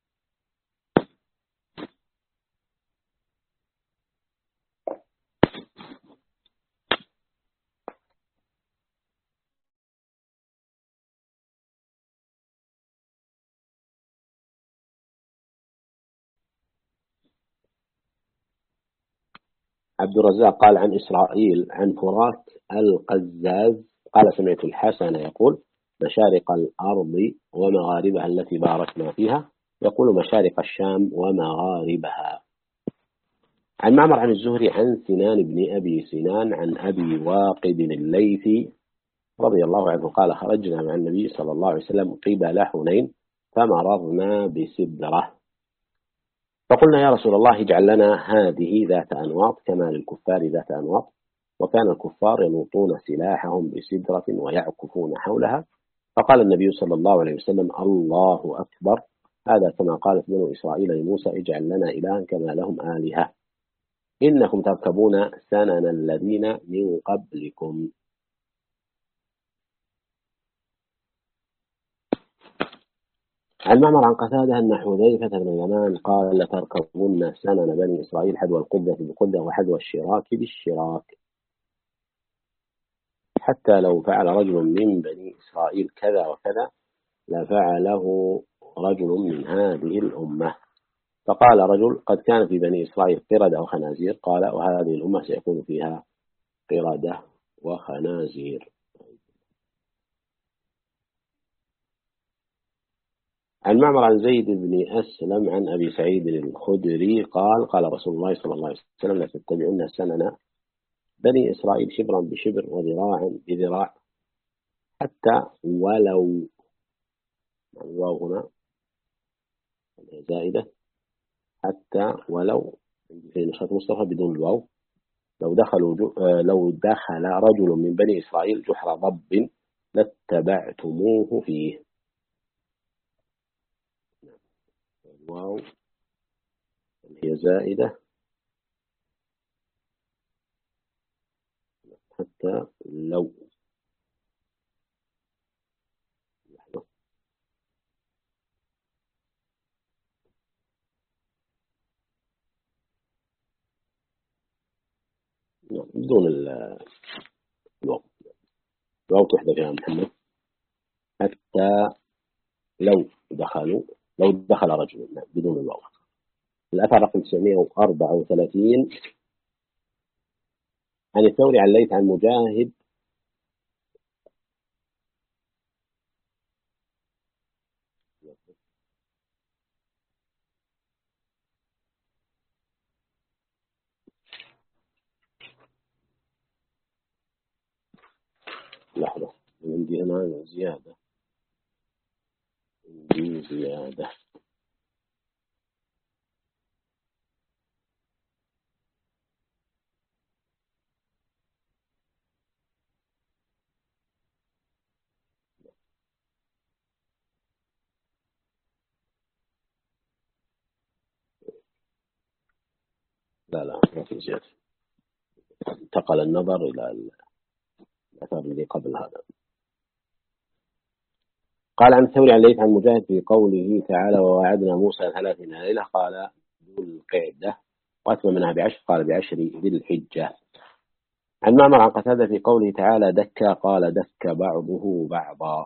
عبد الرزاق قال عن إسرائيل عن فرات القزاز قال سمعت الحسن يقول مشارق الأرض ومغاربها التي باركنا فيها، يقول مشارق الشام ومغاربها. عن معمر عن الزهري عن سنان بن أبي سنان عن أبي واقد الليثي رضي الله عنه قال خرجنا مع النبي صلى الله عليه وسلم قبل حنين فمررنا بسدرة فقلنا يا رسول الله اجعل لنا هذه ذات أنواط كما للكفار ذات أنواط. وكان الكفار ينوطون سلاحهم بسدرة ويعكفون حولها. فقال النبي صلى الله عليه وسلم الله أكبر هذا كما قالت بنو إسرائيل لموسى اجعل لنا إلها كما لهم آلهة إنكم تركبون سنن الذين من قبلكم. عن معمر عن قتادة أن حذيفة بن اليمان قال لتركبن سنن بني إسرائيل حذو القدة بقدة وحذو الشراك بالشراك حتى لو فعل رجل من بني إسرائيل كذا وكذا لفعله رجل من هذه الأمة. فقال رجل قد كان في بني إسرائيل قردة وخنازير قال وهذه الأمة سيكون فيها قردة وخنازير. عن معمر عن زيد بن أسلم عن أبي سعيد الخدري قال قال رسول الله صلى الله عليه وسلم لا تتبعون سنن بني إسرائيل شبرا بشبر وذراعا بذراع حتى ولو الواو هنا زائدة حتى ولو في نسخة مصطفى بدون الواو لو دخل رجل من بني إسرائيل جحر ضب لاتبعتموه فيه. الواو هي زائدة حتى لو بدون الواو الواو تحذف يا محمد. حتى لو دخل رجل بدون الواو. الأثر رقم 934 عن الثوري عن ليث عن مجاهد لحظة عندي هنا زيادة لا ما في زيادة انتقل النظر إلى الأثر الذي قبل هذا. قال عن الثوري عن ليث عن مجاهد في قوله تعالى ووعدنا موسى 30 ليلة قال ذو القعدة وأتممناها بعشر قال بعشر ذي الحجة. عن معمر عن قتادة في قوله تعالى دكا قال دك بعضه بعضا.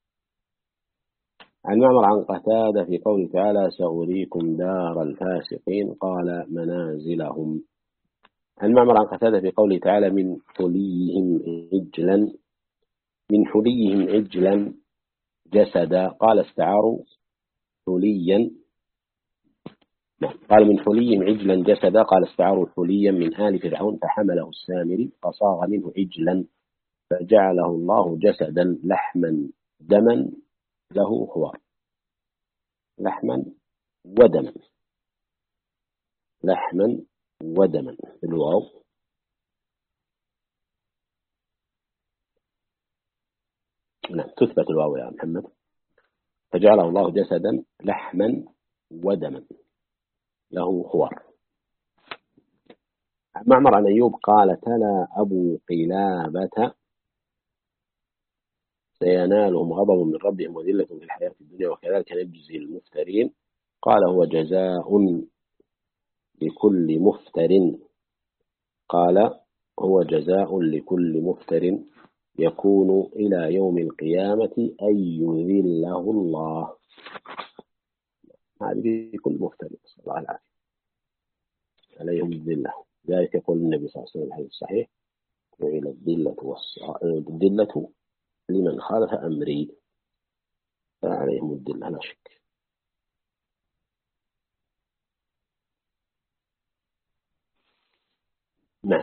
عن معمر عن قتادة في قوله تعالى سأريكم دار الفاسقين قال منازلهم. عن معمر عن قتادة في قوله تعالى من حليهم عجلا جسدا قال استعاروا حليا. قال من حليهم عجلا جسدا قال استعاروا حليا من آل فرعون فحمله السامري فصاغ منه عجلا فجعله الله جسدا لحما دما له خوار. لحما ودما. لحما ودما بالواو. نعم تثبت الواو يا محمد. فجعله الله جسدا لحما ودما له خوار. معمر عن أيوب قال تلا أبو قلابة سينالهم غضب من ربهم وذلة في الحياة الدنيا وكذلك نجزي المفترين قال هو جزاء لكل مفتر. قال هو جزاء لكل مفتر يكون إلى يوم القيامة أن يذله الله. هذه كل مفتر صلى الله عليه وسلم عليهم الذلة. ذلك يقول النبي صلى الله عليه وسلم الحديث الصحيح وإلى الذلة لمن خالف أمري فعليهم الذلة لا شك. نعم.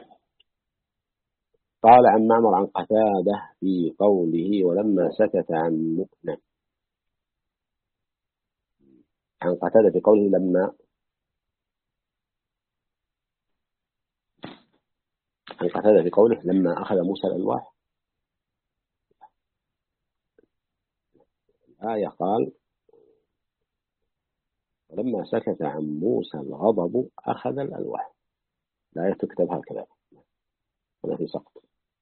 قال عن معمر عن قتادة في قوله ولما سكت عن مؤمن. عن قتادة في قوله عن قتادة في قوله لما أخذ موسى الألواح. الآية قال ولما سكت عن موسى الغضب أخذ الألواح. لا تكتب هكذا ولا في سقط.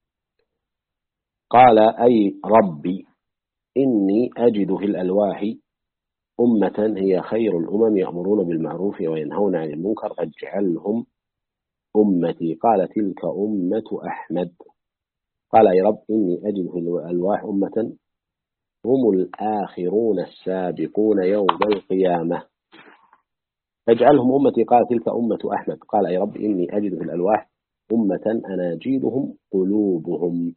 قال أي ربي إني أجد في الألواح أمة هي خير الأمم يأمرون بالمعروف وينهون عن المنكر فاجعلهم أمتي. قال تلك أمة أحمد. قال أي رب إني أجد في الألواح أمة هم الآخرون السابقون يوم القيامة فاجعلهم أمتي. قال تلك أمة أحمد. قال أي رب إني أجد في الألواح أمة أناجيلهم قلوبهم.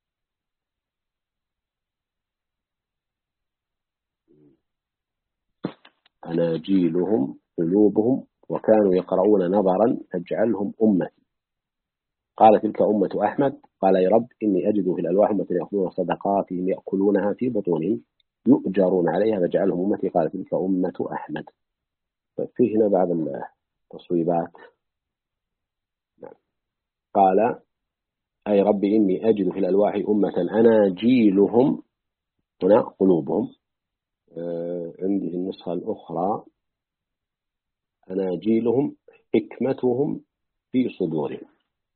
أناجيلهم قلوبهم وكانوا يقرؤون نظرا فاجعلهم أمتي. قال تلك أمة أحمد. قال يا رب إني أجد في الألواح أمة يأخذون صدقاتهم يأكلونها في بطونهم يؤجرون عليها فاجعلهم أمتي. قال تلك أمة أحمد. فيه هنا بعض التصويبات. قال أي رب إني أجد في الألواح أمة أناجيلهم هنا قلوبهم. عندي النسخة الأخرى أناجيلهم حكمتهم في صدورهم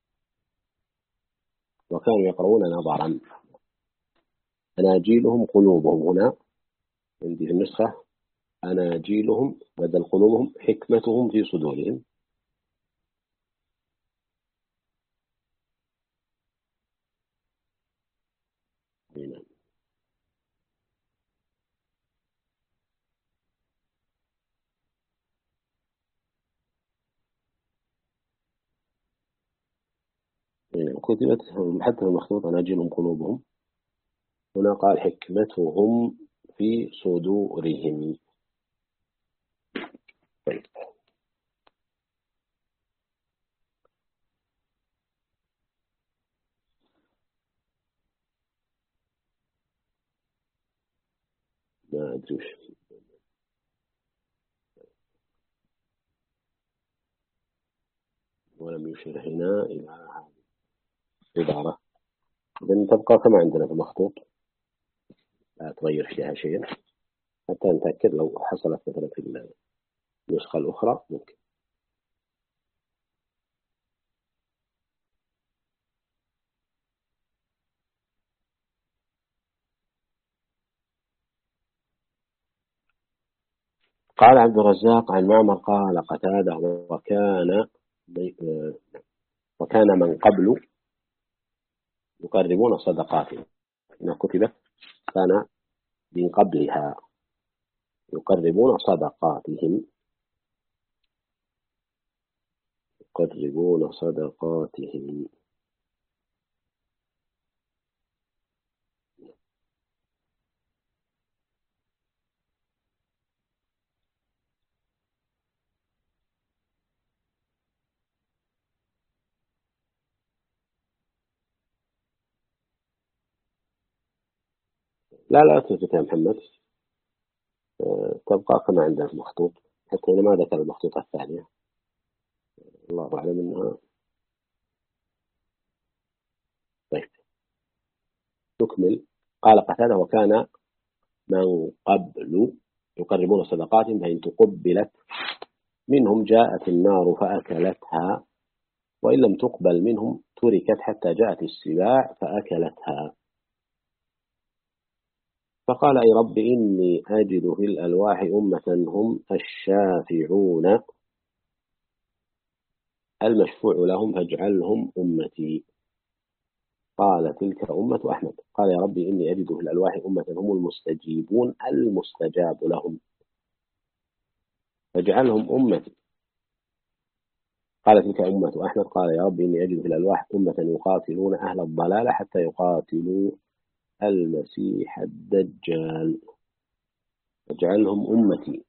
وكانوا يقرؤون نظرا. أناجيلهم قلوبهم هنا عندي في النسخة أناجيلهم بدل قلوبهم حكمتهم في صدورهم. هنا. هنا. كتبت حتى المخطوط أناجيلهم قلوبهم هنا قال حكمتهم في صدورهم. طيب. ما أدري وش ولم يشير هنا إلى هذه العبارة. إذن تبقى كما عندنا في المخطوط لا تغير فيها شيئا حتى نتأكد لو حصلت مثلا في النسخة الأخرى ممكن. قال عبد الرزاق عن معمر قال قتادة وكان وكان من قبل يقربون صدقاتهم، هنا كتبت كان من قبلها يقربون صدقاتهم، يقربون صدقاتهم. لا تثبت يا محمد، تبقى كما عندنا المخطوط، حتى هنا ما ذكر المخطوطة الثانية، الله أعلم أنها. طيب نكمل. قال قتادة وكان من قبل يقربون صدقاتهم فإن تقبلت منهم جاءت النار فأكلتها، وإن لم تقبل منهم تركت حتى جاءت السباع فأكلتها. فقال أي رب إني أجد في الألواح أمة هم الشافعون المشفوع لهم فاجعلهم أمتي. قال تلك أمة أحمد. قال يا رب إني أجد في الألواح أمة هم المستجيبون المستجاب لهم فاجعلهم أمتي. قال تلك أمة أحمد. قال يا رب إني أجد في الألواح أمة يقاتلون أهل الضلال حتى يقاتلوا المسيح الدجال فاجعلهم أمتي.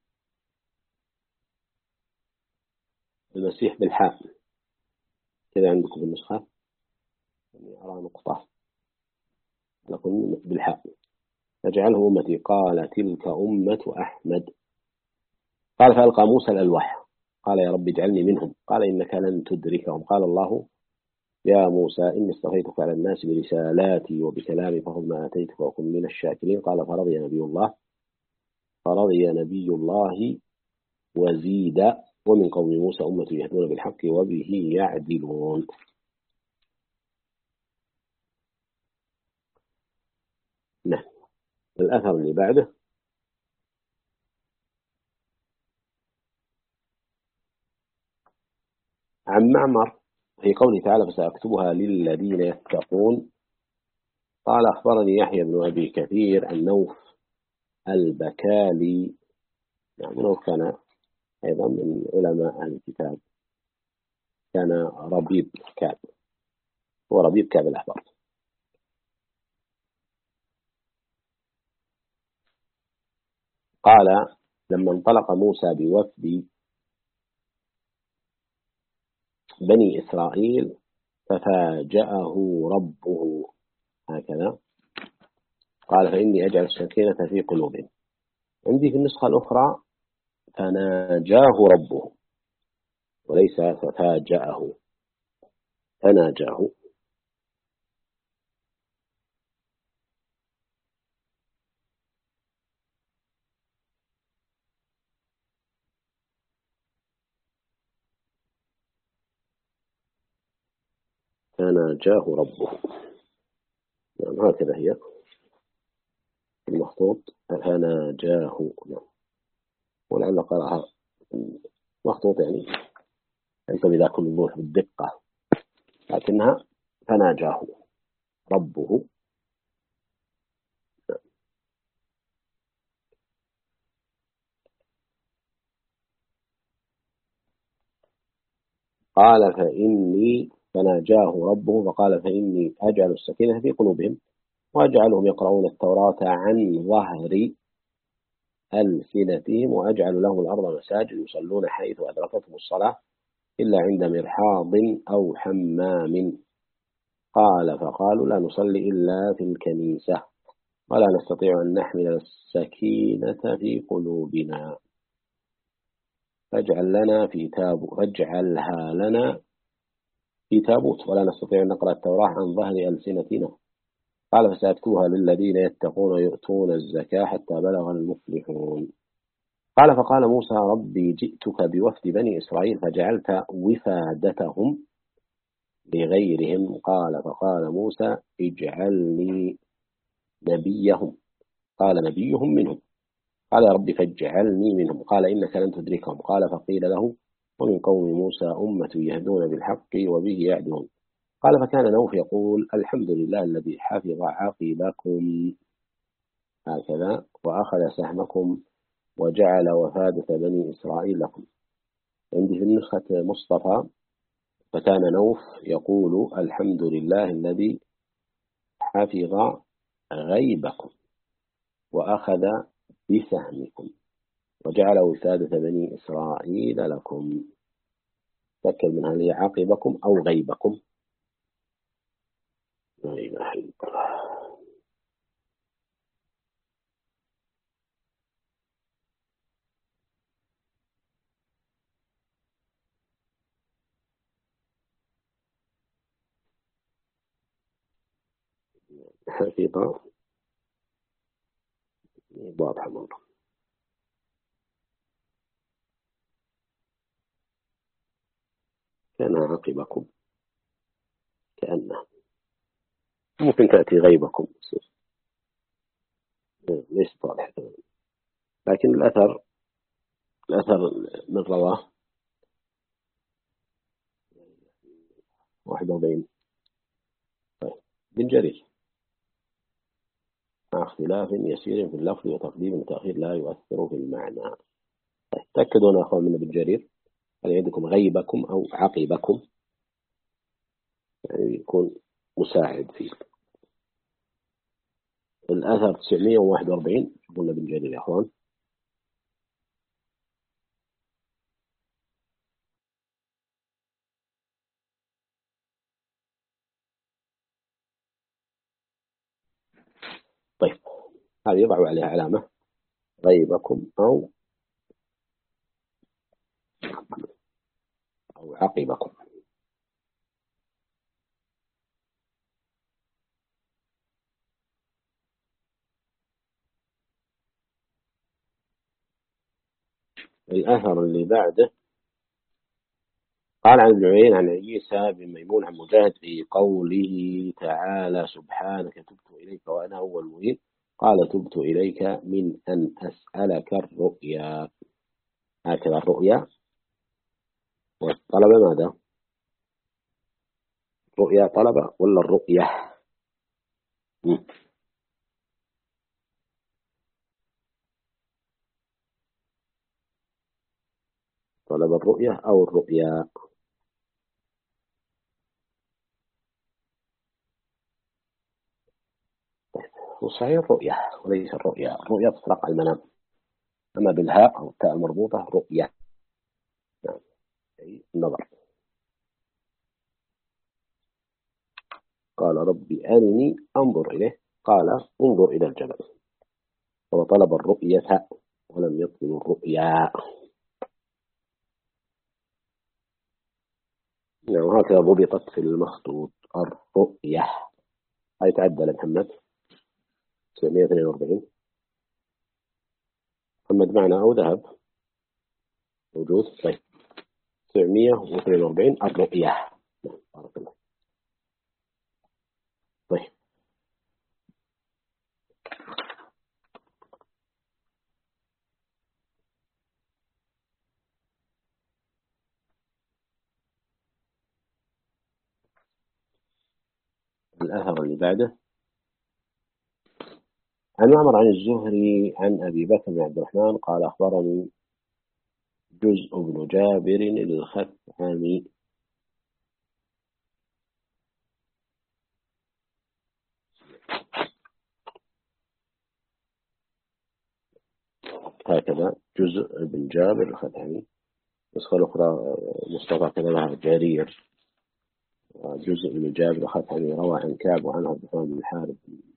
المسيح بالحاء كذا عندكم في النسخة، يعني أرى نقطة لكم بالحاء فاجعلهم أمتي. قال تلك أمة أحمد. قال فألقى موسى الألواح قال يا رب اجعلني منهم. قال إنك لن تدركهم. قال الله يا موسى إني اصطفيتك على الناس برسالاتي وبكلامي فخذ ما آتيتك وكن من الشاكرين. قال فرضي نبي الله وزيد ومن قوم موسى أمة يهدون بالحق وبه يعدلون. نعم. الأثر اللي بعده عن معمر في قوله تعالى فسأكتبها للذين يتقون. قال أخبرني يحيى بن أبي كثير عن نوف البكالي، يعني نوف كان أيضا من علماء أهل الكتاب، كان ربيب كعب، هو ربيب كعب الأحبار. قال لما انطلق موسى بوفد بني إسرائيل ففاجأه ربه هكذا. قال فإني أجعل السكينة في قلوبهم. عندي في النسخة الأخرى فناجاه ربه وليس ففاجأه، فناجاه. فناجاه ربه، يعني هكذا هي المخطوط فناجاه. ولعل قرأها مخطوط يعني ليس بذا كل الوضوح بالدقة، لكنها فناجاه ربه. قال فناجاه ربه فقال فإني أجعل السكينة في قلوبهم وأجعلهم يقرؤون التوراة عن ظهر ألسنتهم وأجعل لهم الأرض مساجد يصلون حيث أدركتهم الصلاة إلا عند مرحاض أو حمام. قال فقالوا لا نصلي إلا في الكنيسة ولا نستطيع أن نحمل السكينة في قلوبنا فاجعلها لنا في تابوت ولا نستطيع أن نقرأ التوراة عن ظهر ألسنتنا. قال فسأكتبها للذين يتقون ويؤتون الزكاة حتى بلغ المفلحون. قال فقال موسى ربي جئتك بوفد بني إسرائيل فجعلت وفادتهم لغيرهم. قال فقال موسى اجعلني نبيهم. قال نبيهم منهم. قال يا رب فاجعلني منهم. قال إنك لن تدركهم. قال فقيل له ومن قوم موسى أمة يهدون بالحق وبه يعدلون. قال فكان نوح يقول الحمد لله الذي حفظ عاقبكم هكذا وأخذ سهمكم وجعل وفادة بني إسرائيل لكم. عندي في النسخة مصطفى فكان نوح يقول الحمد لله الذي حفظ غيبكم وأخذ بسهمكم وجعل وفادة بني إسرائيل لكم. تأكد من هل هي عاقبكم أو غيبكم. لا إله إلا الله. حفظ واضحة مرة. كان عاقبكم كأنه ممكن تأتي غيبكم ليس واضح، لكن الأثر من رواه 41 بن جرير مع اختلاف يسير في اللفظ وتقديم وتأخير لا يؤثر في المعنى. تأكدون يا أخوان من بن جرير هل عندكم غيبكم أو عقبكم، يعني يكون مساعد فيه. الأثر 941 قلنا بن جرير يا أخوان. طيب هذه يضع عليها علامة غيبكم أو عقبكم. الأثر اللي بعده قال عن ابن عيينة عن عيسى بن ميمون عن مجاهد في قوله تعالى سبحانك تبت إليك وأنا أول المؤمنين. قال تبت إليك من أن أسألك الرؤيا. هكذا الرؤيا والطلب ماذا؟ رؤيا طلب ولا الرؤية؟ طلب الرؤية أو الرؤيا؟ صحيح الرؤية وليس الرؤيا. الرؤيا تطلق على المنام، أما بالهاء أو التاء المربوطة رؤية نعم أي النظر. قال ربي أرني أنظر إليه قال انظر إلى الجبل. هو طلب الرؤية ولم يطلب الرؤيا. نعم وهكذا ضبطت في المخطوط الرؤية. هاي تعدل محمد 942. محمد معنا أو ذهب؟ موجود. طيب 942 الرؤية. نعم بارك الله. طيب الأثر اللي بعده عن معمر عن الزهري عن أبي بكر بن عبد الرحمن قال أخبرني جزء بن جابر الخثعمي هكذا جزء بن جابر الخثعمي. نسخة الأخرى مصطفى كتبها جرير. جزء بن جابر الخثعمي روى عن كعب وعن عبد الرحمن بن الحارث.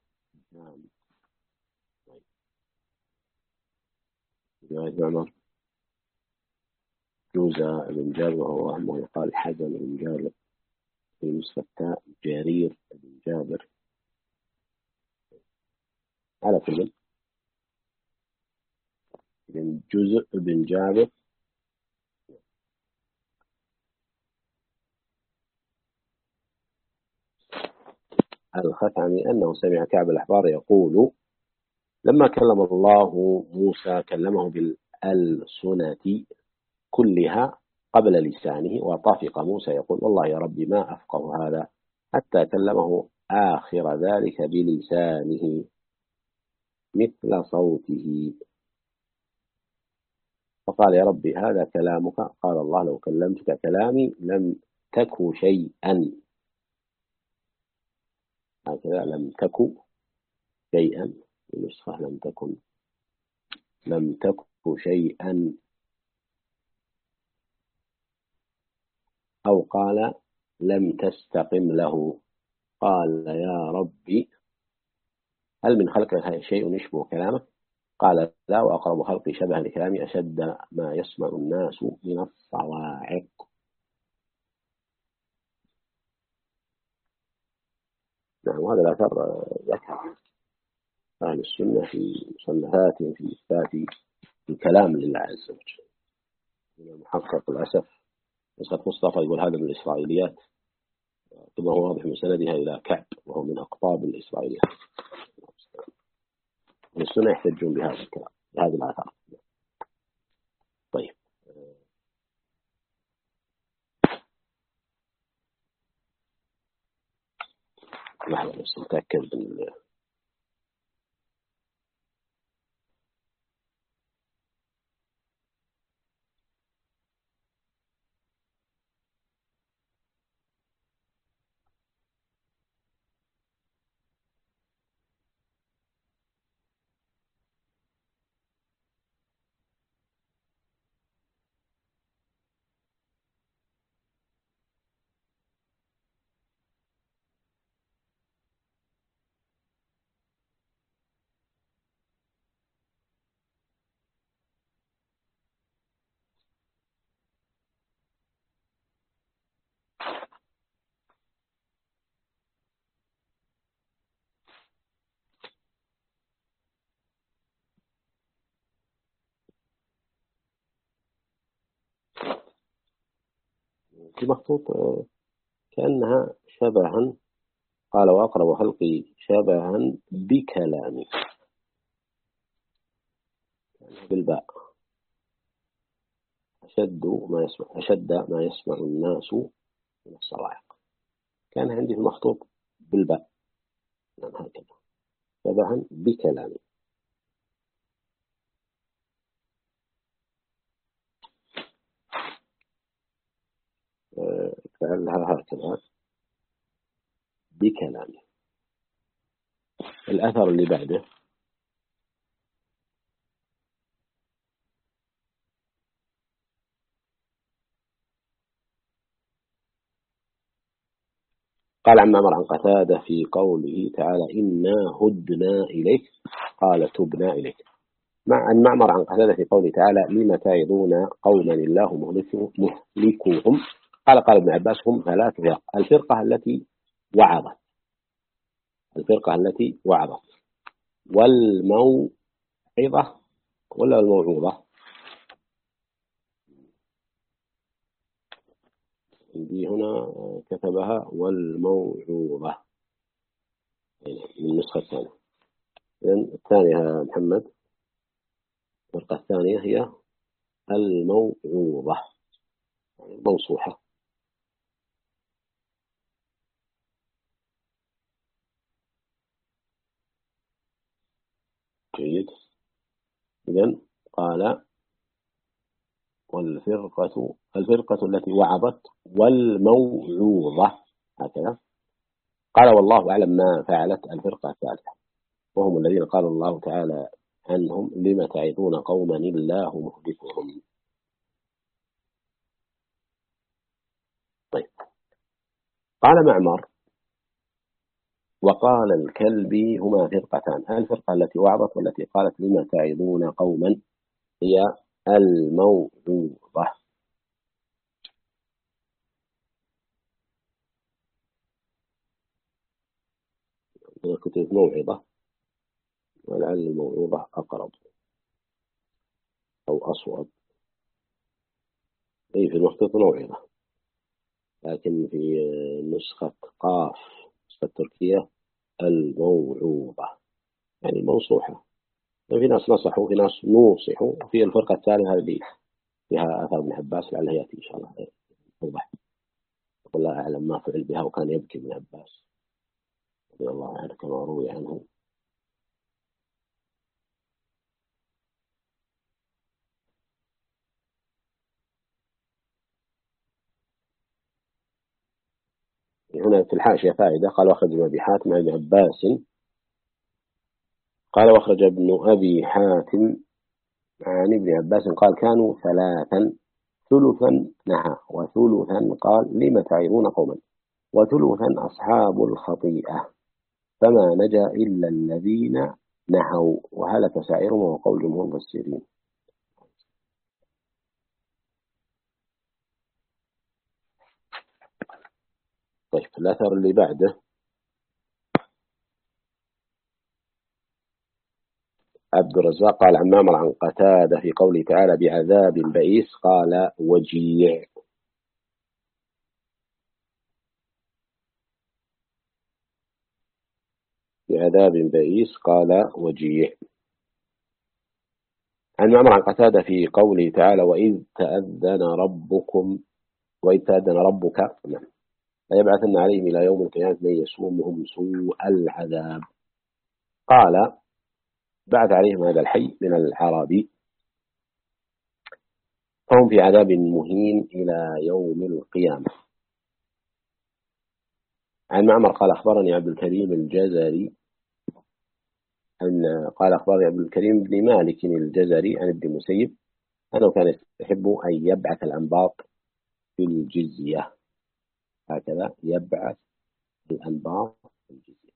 رواية معمر جوزة بن جابر وهو أهمه يقال حزن بن جابر في نسخة التاء جرير بن جابر. على كل من جزء بن جابر الخثعمي أنه سمع كعب الأحبار يقول لما كلم الله موسى كلمه بالألسنة كلها قبل لسانه، وطافق موسى يقول والله يا ربي ما أفقه هذا، حتى كلمه آخر ذلك بلسانه مثل صوته، فقال يا ربي هذا كلامك؟ قال الله لو كلمتك كلامي لم تك شيئا، هكذا لم تك شيئا، النسخة لم تك شيئا، أو قال لم تستقم له. قال يا ربي هل من خلقك شيء يشبه كلامك؟ قال لا، وأقرب خلقي شبها لكلامي أشد ما يسمع الناس من الصواعق. نعم، وهذا الأثر ذكر أهل السنة في مصنفاتهم في إثبات الكلام لله عز وجل. محقق الأسف نسخة مصطفى يقول هذا من الإسرائيليات، ثم هو واضح من سندها إلى كعب وهو من أقطاب الإسرائيليات. السنة يحتجون بهذا الكلام، بهذه الآثار. طيب، لحظة بس نتأكد من المخطوط كأنها شبها. قال وأقرب خلقي شبها بكلامي بالباء، أشد ما يسمع الناس من الصواعق. كان عندي في المخطوط بالباء، يعني هكذا شبها بكلامي. فعلها هكذا بكلامي. الأثر اللي بعده قال عن معمر عن قتادة في قوله تعالى إنا هدنا إليك، قال تبنا إليك. عن معمر عن قتادة في قوله تعالى لم تعظون قوما الله مهلكوهم، قال ابن عباس هم 3 فرق: الفرقة التي وعظت، والموعظة ولا الموعوظة؟ عندي هنا كتبها والموعوظة من النسخة الثانية. إذن الثانية محمد، الفرقة الثانية هي الموعوظة، يعني المنصوحة. جيد. إذن قال الفرقة التي وعظت والموعوظة، هكذا. قال والله أعلم ما فعلت الفرقة الثالثة، وهم الذين قال الله تعالى عنهم لم تعظون قوما الله مهلكهم. طيب، قال معمر وقال الكلبي هما فرقتان: الفرقة التي وعظت والتي قالت لم تعظون قوما هي الموعوظة. كتب موعظة، ولعل الموعوظة أقرب أو أصوب. أي في المخطوط موعظة، لكن في نسخة قاف، نسخة تركية، الموعوظة يعني المنصوحة. في ناس نصحوا، في ناس نوصحوا، وفي الفرقة الثانية هذه فيها أثر ابن عباس لعله يأتي إن شاء الله توضح. والله أعلم ما فعل بها، وكان يبكي ابن عباس رضي الله عنه كما روي عنه. هنا في الحاشية فائدة، قال واخرج ابن أبي حاتم عن ابن عباس قال واخرج ابن أبي حاتم عن ابن عباس قال كانوا ثلاثا، ثلثا نهى وثلثا قال لم تعظون قوما، وثلثا أصحاب الخطيئة، فما نجا إلا الذين نهوا وهلك سائرهم، وقول جمهور المفسرين. طيب الأثر اللي بعده عبد الرزاق قال عن معمر عن قتادة في قوله تعالى بعذاب بئيس قال وجيع. بعذاب بئيس قال وجيع. عن معمر عن قتادة في قوله تعالى وإذ تأذن ربك ليبعثن عليهم إلى يوم القيامة من يسومهم سوء العذاب. قال بعث عليهم هذا الحي من العرب، فهم في عذاب مهين إلى يوم القيامة. عن معمر قال أخبرني عبد الكريم الجزري قال أخبرني عبد الكريم بن مالك الجزري عن ابن مسيب أنه كان يستحب أن يبعث الأنباط في الجزية، هكذا يبعث الأنباط في الجزية.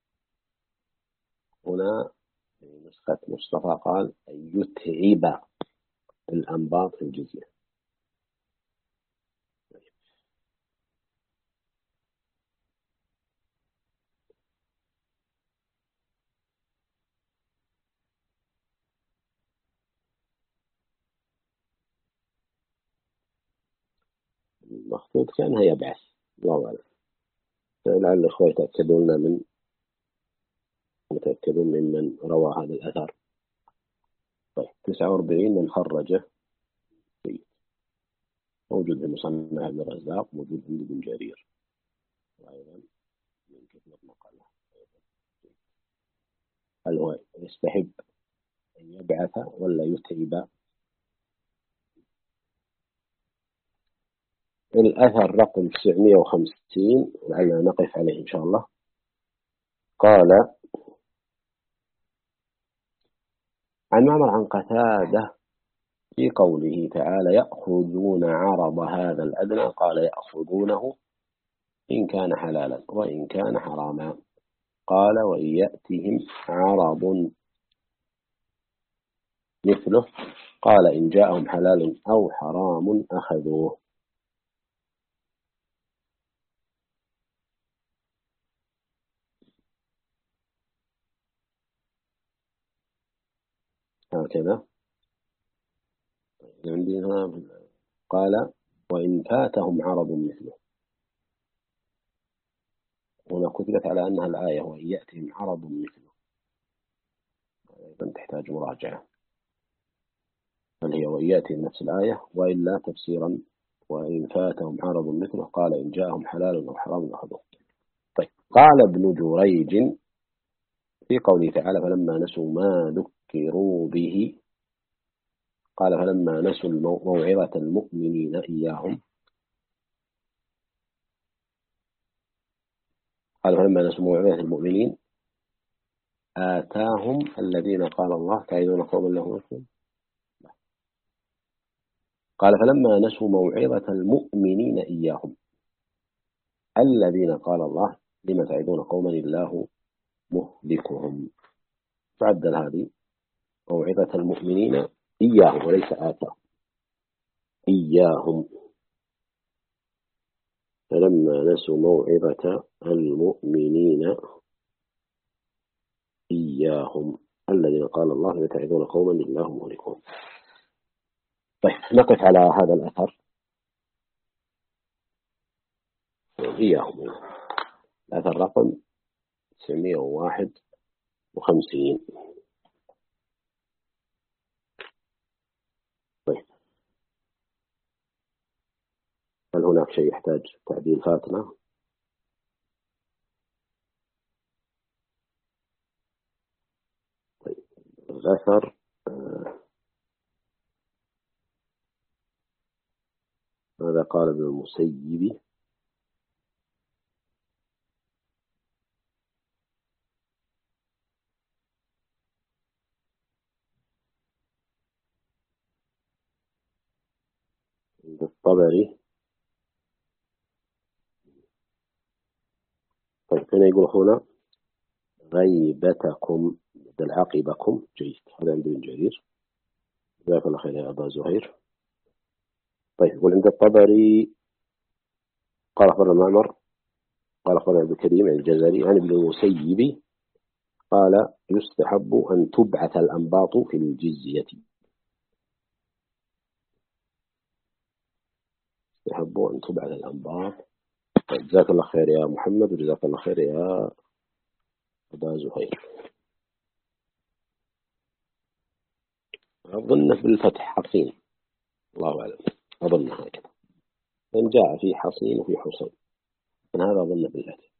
هنا في نسخة مصطفى قال يتعب الأنباط في الجزية. المخطوط كان يبعث، الله أعلم، لعل الأخوة متأكدون ممن روى هذا الأثر. طيب 49 من خرجه موجود في مصنع ابن الرزاق، موجود عند ابن جرير، وأيضا من كتب مقالة. هل هو يستحب أن يبعث ولا يتعب؟ الأثر رقم 950 لعلنا نقف عليه إن شاء الله. قال عن معمر عن قتادة في قوله تعالى يأخذون عرض هذا الأدنى قال يأخذونه إن كان حلالا وإن كان حراما. قال وإن يأتهم عرض مثله قال إن جاءهم حلال أو حرام أخذوه. هكذا عندنا قال وإن فاتهم عرض مثله، هنا كتبت على أنها الآية وإن يأتهم عرض مثله، أيضا تحتاج مراجعة، هل هي وإن يأتهم نفس الآية وإلا تفسيرا وإن فاتهم عرض مثله قال إن جاءهم حلال أو حرام أخذوه. طيب قال ابن جريج في قوله تعالى فلما نسوا ما ذكروا به قال فلما نسوا موعظة المؤمنين إياهم قال فلما نسوا موعظة المؤمنين آتاهم الذين قال الله تعيدون قوما له مسلم. قال فلما نسوا موعظة المؤمنين إياهم الذين قال الله لما تعيدون قوما الله مهلكهم. تعدل هذه موعظة المؤمنين إياهم وليس آتاهم، إياهم. فلما نسوا موعظة المؤمنين إياهم الذين قال الله لما تعيدون قوما الله مهلكهم. طيب نقف على هذا الأثر إياهم. الأثر رقم 951. طيب هناك شيء يحتاج تعديل فاتنا؟ طيب الأثر ماذا قال ابن المسيب؟ عند الطبري. طيب هنا يقول هنا غيبتكم بدل عقبكم. جيد، هذا عند ابن جرير. جزاك الله خير يا أبا زهير. طيب يقول عند الطبري قال أخبرنا معمر قال أخبرنا عبد الكريم عن الجزري عن ابن المسيب قال يستحب أن تبعث الأنباط في الجزية. يستحب أن تبعث الأنباط. طيب جزاك الله خير يا محمد وجزاك الله خير يا أبا زهير. أظن بالفتح حصين، الله أعلم، أظن هكذا، إن جاء في حصين وفي حصين، من هذا أظن بالفتح.